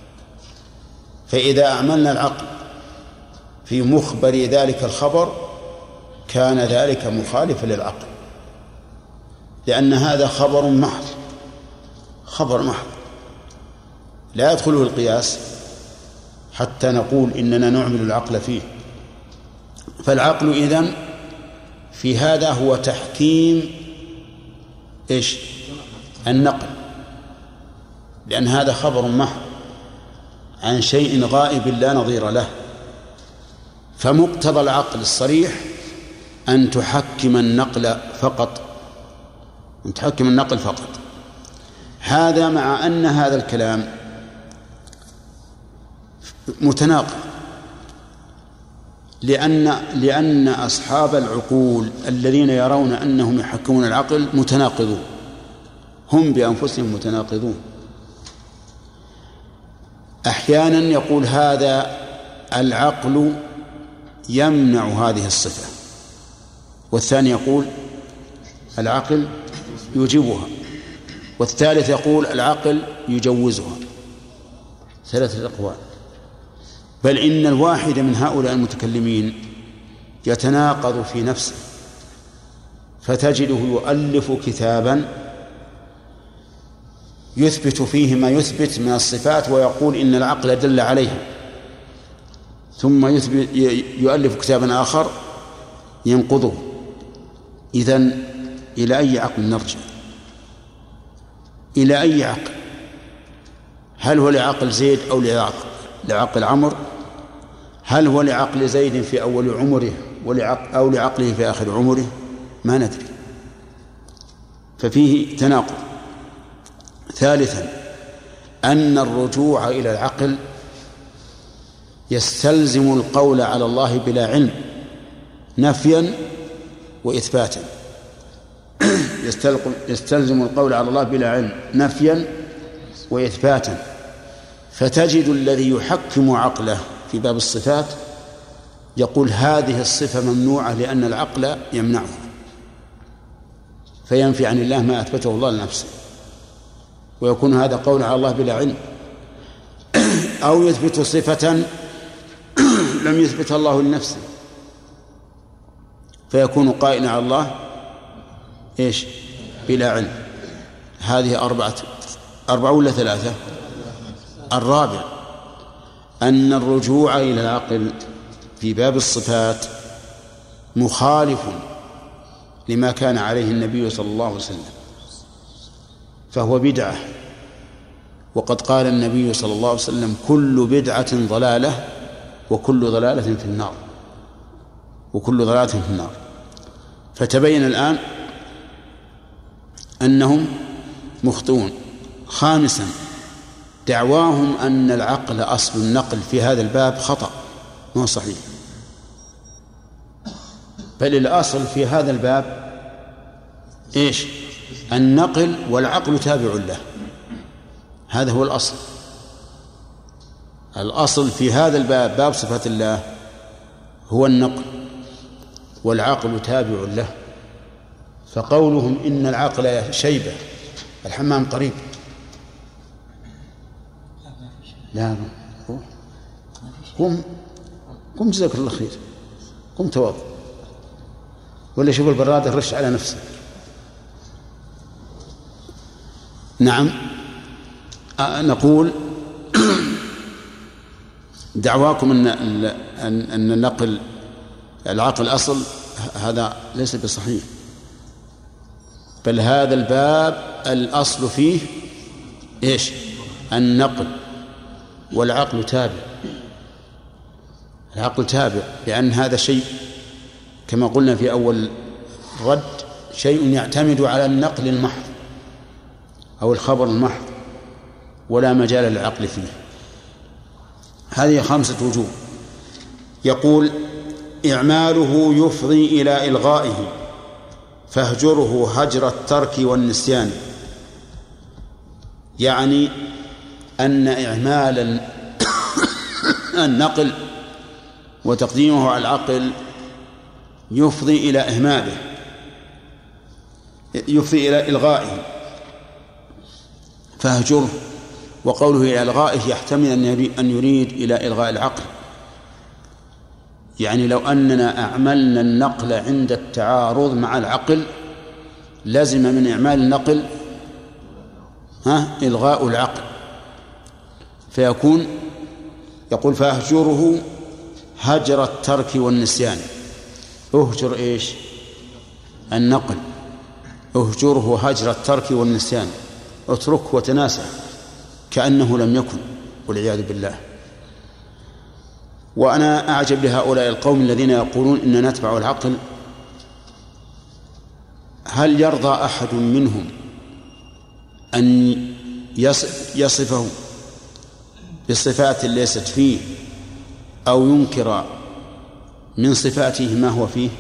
فإذا أعملنا العقل في مخبر ذلك الخبر كان ذلك مخالفا للعقل، لأن هذا خبر محض، خبر محض لا يدخله القياس حتى نقول إننا نعمل العقل فيه. فالعقل إذن في هذا هو تحكيم النقل، لأن هذا خبر محض عن شيء غائب لا نظير له. فمقتضى العقل الصريح أن تحكم النقل فقط، أن تحكم النقل فقط. هذا مع أن هذا الكلام متناقض، لأن أصحاب العقول الذين يرون أنهم يحكمون العقل متناقضون، هم بأنفسهم متناقضون. أحيانا يقول هذا العقل يمنع هذه الصفة، والثاني يقول العقل يوجبها، والثالث يقول العقل يجوزها. ثلاثة أقوال. بل إن الواحد من هؤلاء المتكلمين يتناقض في نفسه، فتجده يؤلف كتابا يثبت فيه ما يثبت من الصفات ويقول إن العقل دل عليها، ثم يؤلف كتابا آخر ينقضه. إذن إلى أي عقل نرجع؟ إلى أي عقل؟ هل هو لعقل زيد أو لعقل عمرو؟ هل هو لعقل زيد في أول عمره أو لعقله في آخر عمره؟ ما ندري. ففيه تناقض. ثالثا أن الرجوع إلى العقل يستلزم القول على الله بلا علم نفيا وإثباتا. يستلزم القول على الله بلا علم نفيا وإثباتا. فتجد الذي يحكم عقله في باب الصفات يقول هذه الصفة ممنوعة لأن العقل يمنعها، فينفي عن الله ما أثبته الله لنفسه، ويكون هذا قول على الله بلا علم. أو يثبت صفة لم يثبتها الله لنفسه فيكون قائلا على الله بلا علم. هذه أربعة ولا ثلاثة؟ الرابع أن الرجوع إلى العقل في باب الصفات مخالف لما كان عليه النبي صلى الله عليه وسلم، فهو بدعة. وقد قال النبي صلى الله عليه وسلم كل بدعة ضلالة وكل ضلالة في النار، وكل ضلالة في النار. فتبين الآن أنهم مخطئون. خامسا دعواهم أن العقل أصل النقل في هذا الباب خطأ، ما صحيح، بل الأصل في هذا الباب النقل، والعقل تابع له. هذا هو الأصل. الأصل في هذا الباب، باب صفات الله، هو النقل، والعقل تابع له. فقولهم إن العقل شيبة، الحمام قريب، لا قم جزاك الله خير، قم توضأ، ولا شوف البرادة رش على نفسك. نعم. نقول دعواكم أن النقل العقل أصل، هذا ليس بصحيح، بل هذا الباب الأصل فيه النقل، والعقل تابع. العقل تابع لأن هذا شيء كما قلنا في أول رد شيء يعتمد على النقل المحض أو الخبر المحض ولا مجال للعقل فيه. هذه 5 وجوه. يقول: إعماله يفضي إلى إلغائه فاهجره هجر الترك والنسيان. يعني أن إعمال النقل وتقديمه على العقل يفضي إلى إهماله، يفضي إلى إلغائه، فاهجره. وقوله إلى إلغائه يحتمل أن يريد إلى إلغاء العقل، يعني لو أننا أعملنا النقل عند التعارض مع العقل لازم من إعمال النقل إلغاء العقل، فيكون يقول: فاهجره هجر الترك والنسيان. اهجر إيش؟ النقل. اهجره هجر الترك والنسيان، اتركه وتناسى كأنه لم يكن، والعياذ بالله. وأنا أعجب لهؤلاء القوم الذين يقولون إننا نتبع العقل. هل يرضى أحد منهم أن يصفه بصفات ليست فيه أو ينكر من صفاته ما هو فيه؟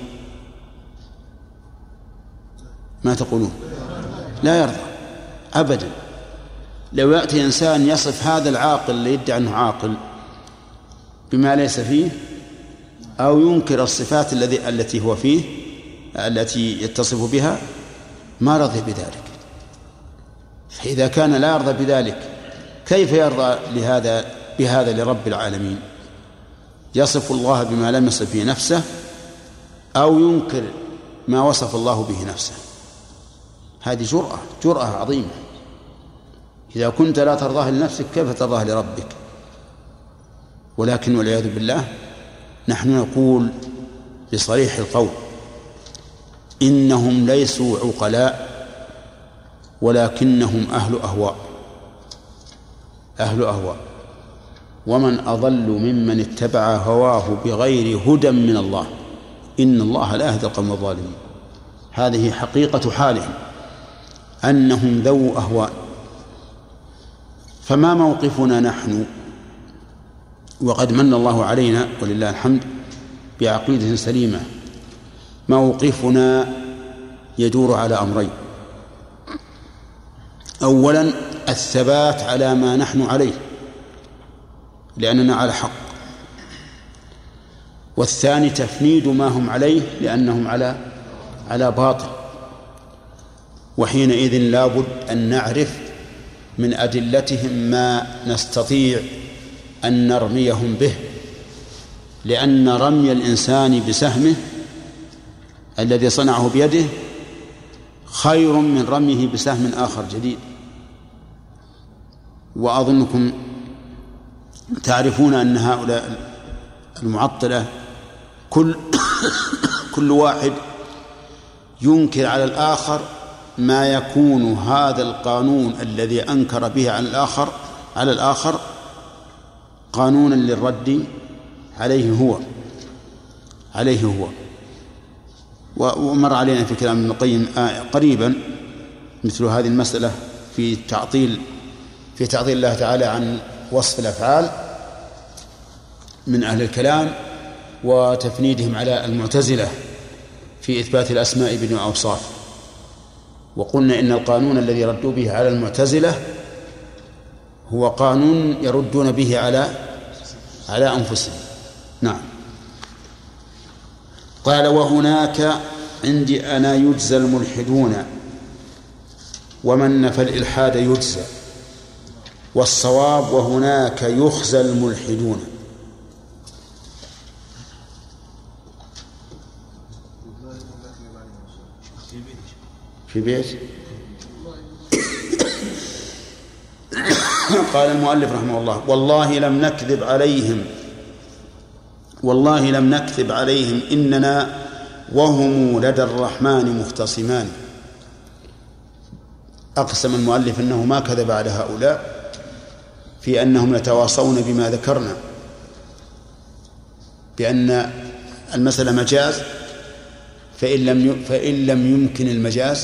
ما تقولون؟ لا يرضى أبدا. لو يأتي إنسان يصف هذا العاقل اللي يدعي أنه عاقل بما ليس فيه أو ينكر الصفات التي هو فيه التي يتصف بها، ما رضي بذلك. فإذا كان لا يرضى بذلك كيف يرضى بهذا لرب العالمين؟ يصف الله بما لم يصف به نفسه أو ينكر ما وصف الله به نفسه. هذه جرأة عظيمة. إذا كنت لا ترضاه لنفسك كيف ترضاه لربك؟ ولكن والعياذ بالله نحن نقول بصريح القول: إنهم ليسوا عقلاء ولكنهم أهل أهواء. ومن أضل ممن اتبع هواه بغير هدى من الله إن الله لا يهدي القوم الظالمين. هذه حقيقة حالهم، أنهم ذو أهواء. فما موقفنا نحن وقد من الله علينا ولله الحمد بعقيدة سليمة؟ موقفنا يدور على أمرين: أولا الثبات على ما نحن عليه لأننا على حق، والثاني تفنيد ما هم عليه لأنهم على باطل. وحينئذ لابد أن نعرف من أدلتهم ما نستطيع أن نرميهم به، لأن رمي الإنسان بسهمه الذي صنعه بيده خير من رميه بسهم آخر جديد. وأظنكم تعرفون أن هؤلاء المعطلة كل واحد ينكر على الآخر ما يكون هذا القانون الذي أنكر به على الآخر قانونا للرد عليه هو. ومر علينا في كلام ابن القيم قريبا مثل هذه المسألة في تعطيل الله تعالى عن وصف الأفعال من أهل الكلام وتفنيدهم على المعتزلة في إثبات الأسماء بدون أوصاف. وقلنا إن القانون الذي ردوا به على المعتزلة هو قانون يردون به على أنفسهم. نعم. قال: وهناك عندي أنا يجزى الملحدون ومن نفى الإلحاد يجزى، والصواب وهناك يخزى الملحدون. في بيت قال المؤلف رحمه الله: والله لم نكذب عليهم إننا وهم لدى الرحمن مختصمان. أقسم المؤلف أنه ما كذب على هؤلاء في أنهم يتواصون بما ذكرنا بأن المسألة مجاز، فإن لم يمكن المجاز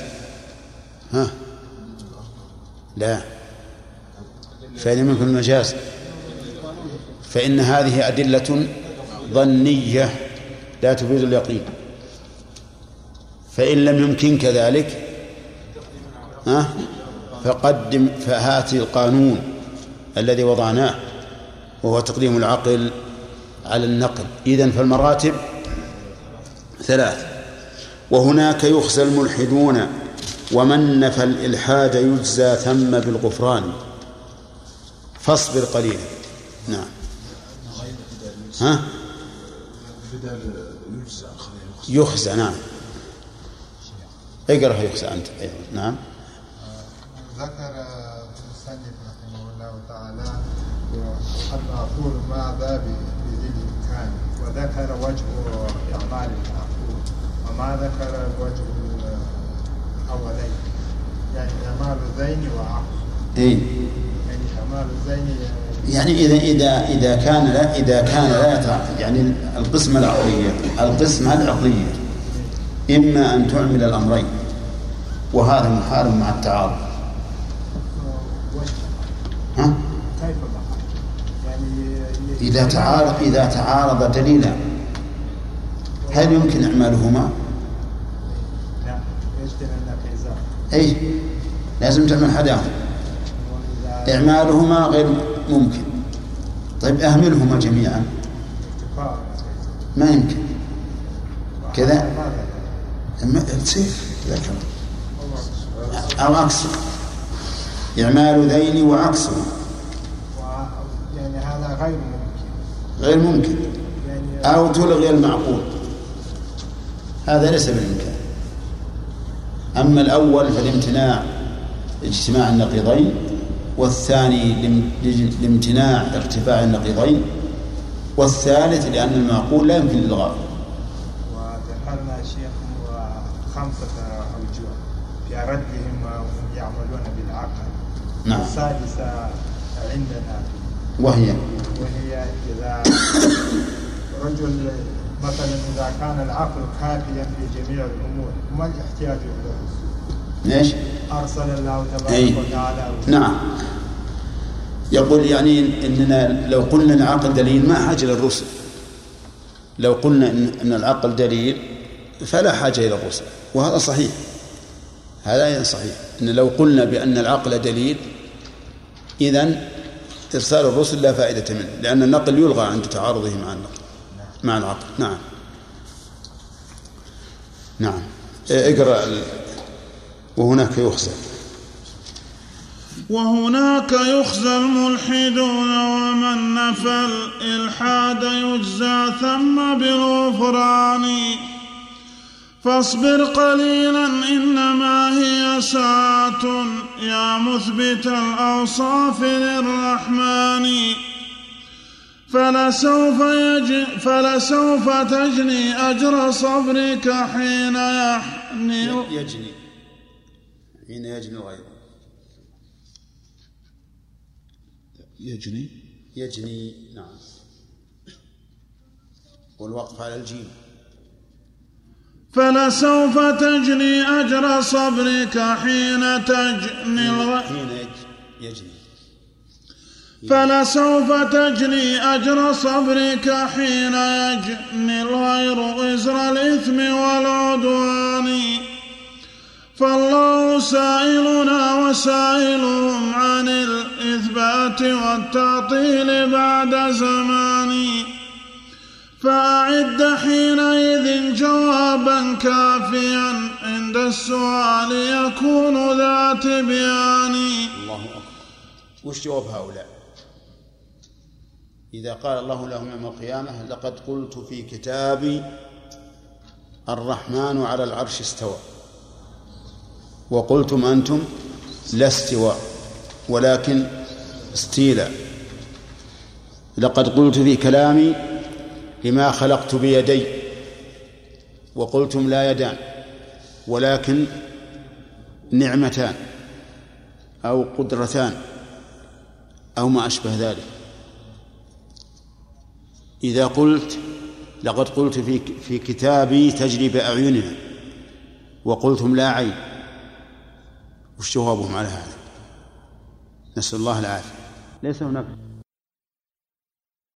لا، فإن لم يمكن المجاز فإن هذه أدلة ظنية لا تفيد اليقين. فإن لم يمكن كذلك فهات القانون الذي وضعناه وهو تقديم العقل على النقل. إذن فالمراتب 3. وهناك يخزى الملحدون ومن نفى الإلحاد يجزى ثم بالغفران فاصبر قليلا. نعم. يخزى. نعم. اقرأ يخزى أنت. نعم. ذكر المصنف رحمه الله تعالى المعقول ماذا بذي الإمكان، وذكر وجه إعمال المعقول وما ذكر وجه الأولين، يعني إعمال الذين وعقل. يعني إعمال الذين يعني إذا كان لا يتعقل، يعني القسمة العقلية إما أن تعمل الأمرين وهذا محال مع التعارض. كيف يعني إذا تعارض دليلا هل يمكن إعمالهما؟ لا، يجتمع النقيضان. أي لازم تعمل حداهم، إعمالهما غير ممكن. طيب أهملهما جميعا ما يمكن كذا تصير أو عكسه، إعمال ذين وعكسه، يعني هذا غير ممكن يعني أو تلغي المعقول، هذا ليس بالإمكان. أما الأول فالامتناع اجتماع النقيضين، والثاني لامتناع ارتفاع النقيضين، والثالث لأن المعقول لا يمكن الإلغاء. وذكرنا شيخ 5 أوجه في ردهم وهم يعملون بالعقل. نعم. السادسة عندنا وهي إذا رجل مثلا إذا كان العقل كافيا في جميع الأمور ما الاحتياج إلى الرسول؟ ليش؟ أرسل الله تبارك وتعالى. نعم. يقول يعني إننا لو قلنا العقل دليل ما حاجة للرسل، لو قلنا إن العقل دليل فلا حاجة إلى الرسل، وهذا صحيح. هذا صحيح إن لو قلنا بأن العقل دليل إذن إرسال الرسل لا فائدة منه، لأن النقل يلغى عند تعارضه مع العقل. نعم. نعم. اقرأ. وهناك يخزى الملحدون ومن نفى الإلحاد يجزى ثم بالغفران فاصبر قليلا إنما هي ساعة يا مثبت الأوصاف للرحمن فلسوف تجني أجر صبرك حين يجني الغيظ. يجني. نعم. والوقف على الجيم. فلسوف تجني أجر صبرك حين تجني فلسوف تجني أجر صبرك حين يجني الغير إزر الإثم والعدوان فالله سائلنا وسائلهم عن الإثبات والتعطيل بعد زمان فأعد حينئذ جوابا كافيا عند السؤال يكون ذا تبيان. الله أكبر. وش جواب هؤلاء إذا قال الله لهم يوم القيامة لقد قلت في كتابي الرحمن على العرش استوى وقلتم أنتم لا استواء ولكن استيلاء. لقد قلت في كلامي لما خلقت بيدي وقلتم لا يدان ولكن نعمتان أو قدرتان أو ما أشبه ذلك. إذا قلت لقد قلت في كتابي تجري بأعيننا وقلتم لا عيب، وش جوابهم على هذا؟ نسأل الله العافية. ليس هناك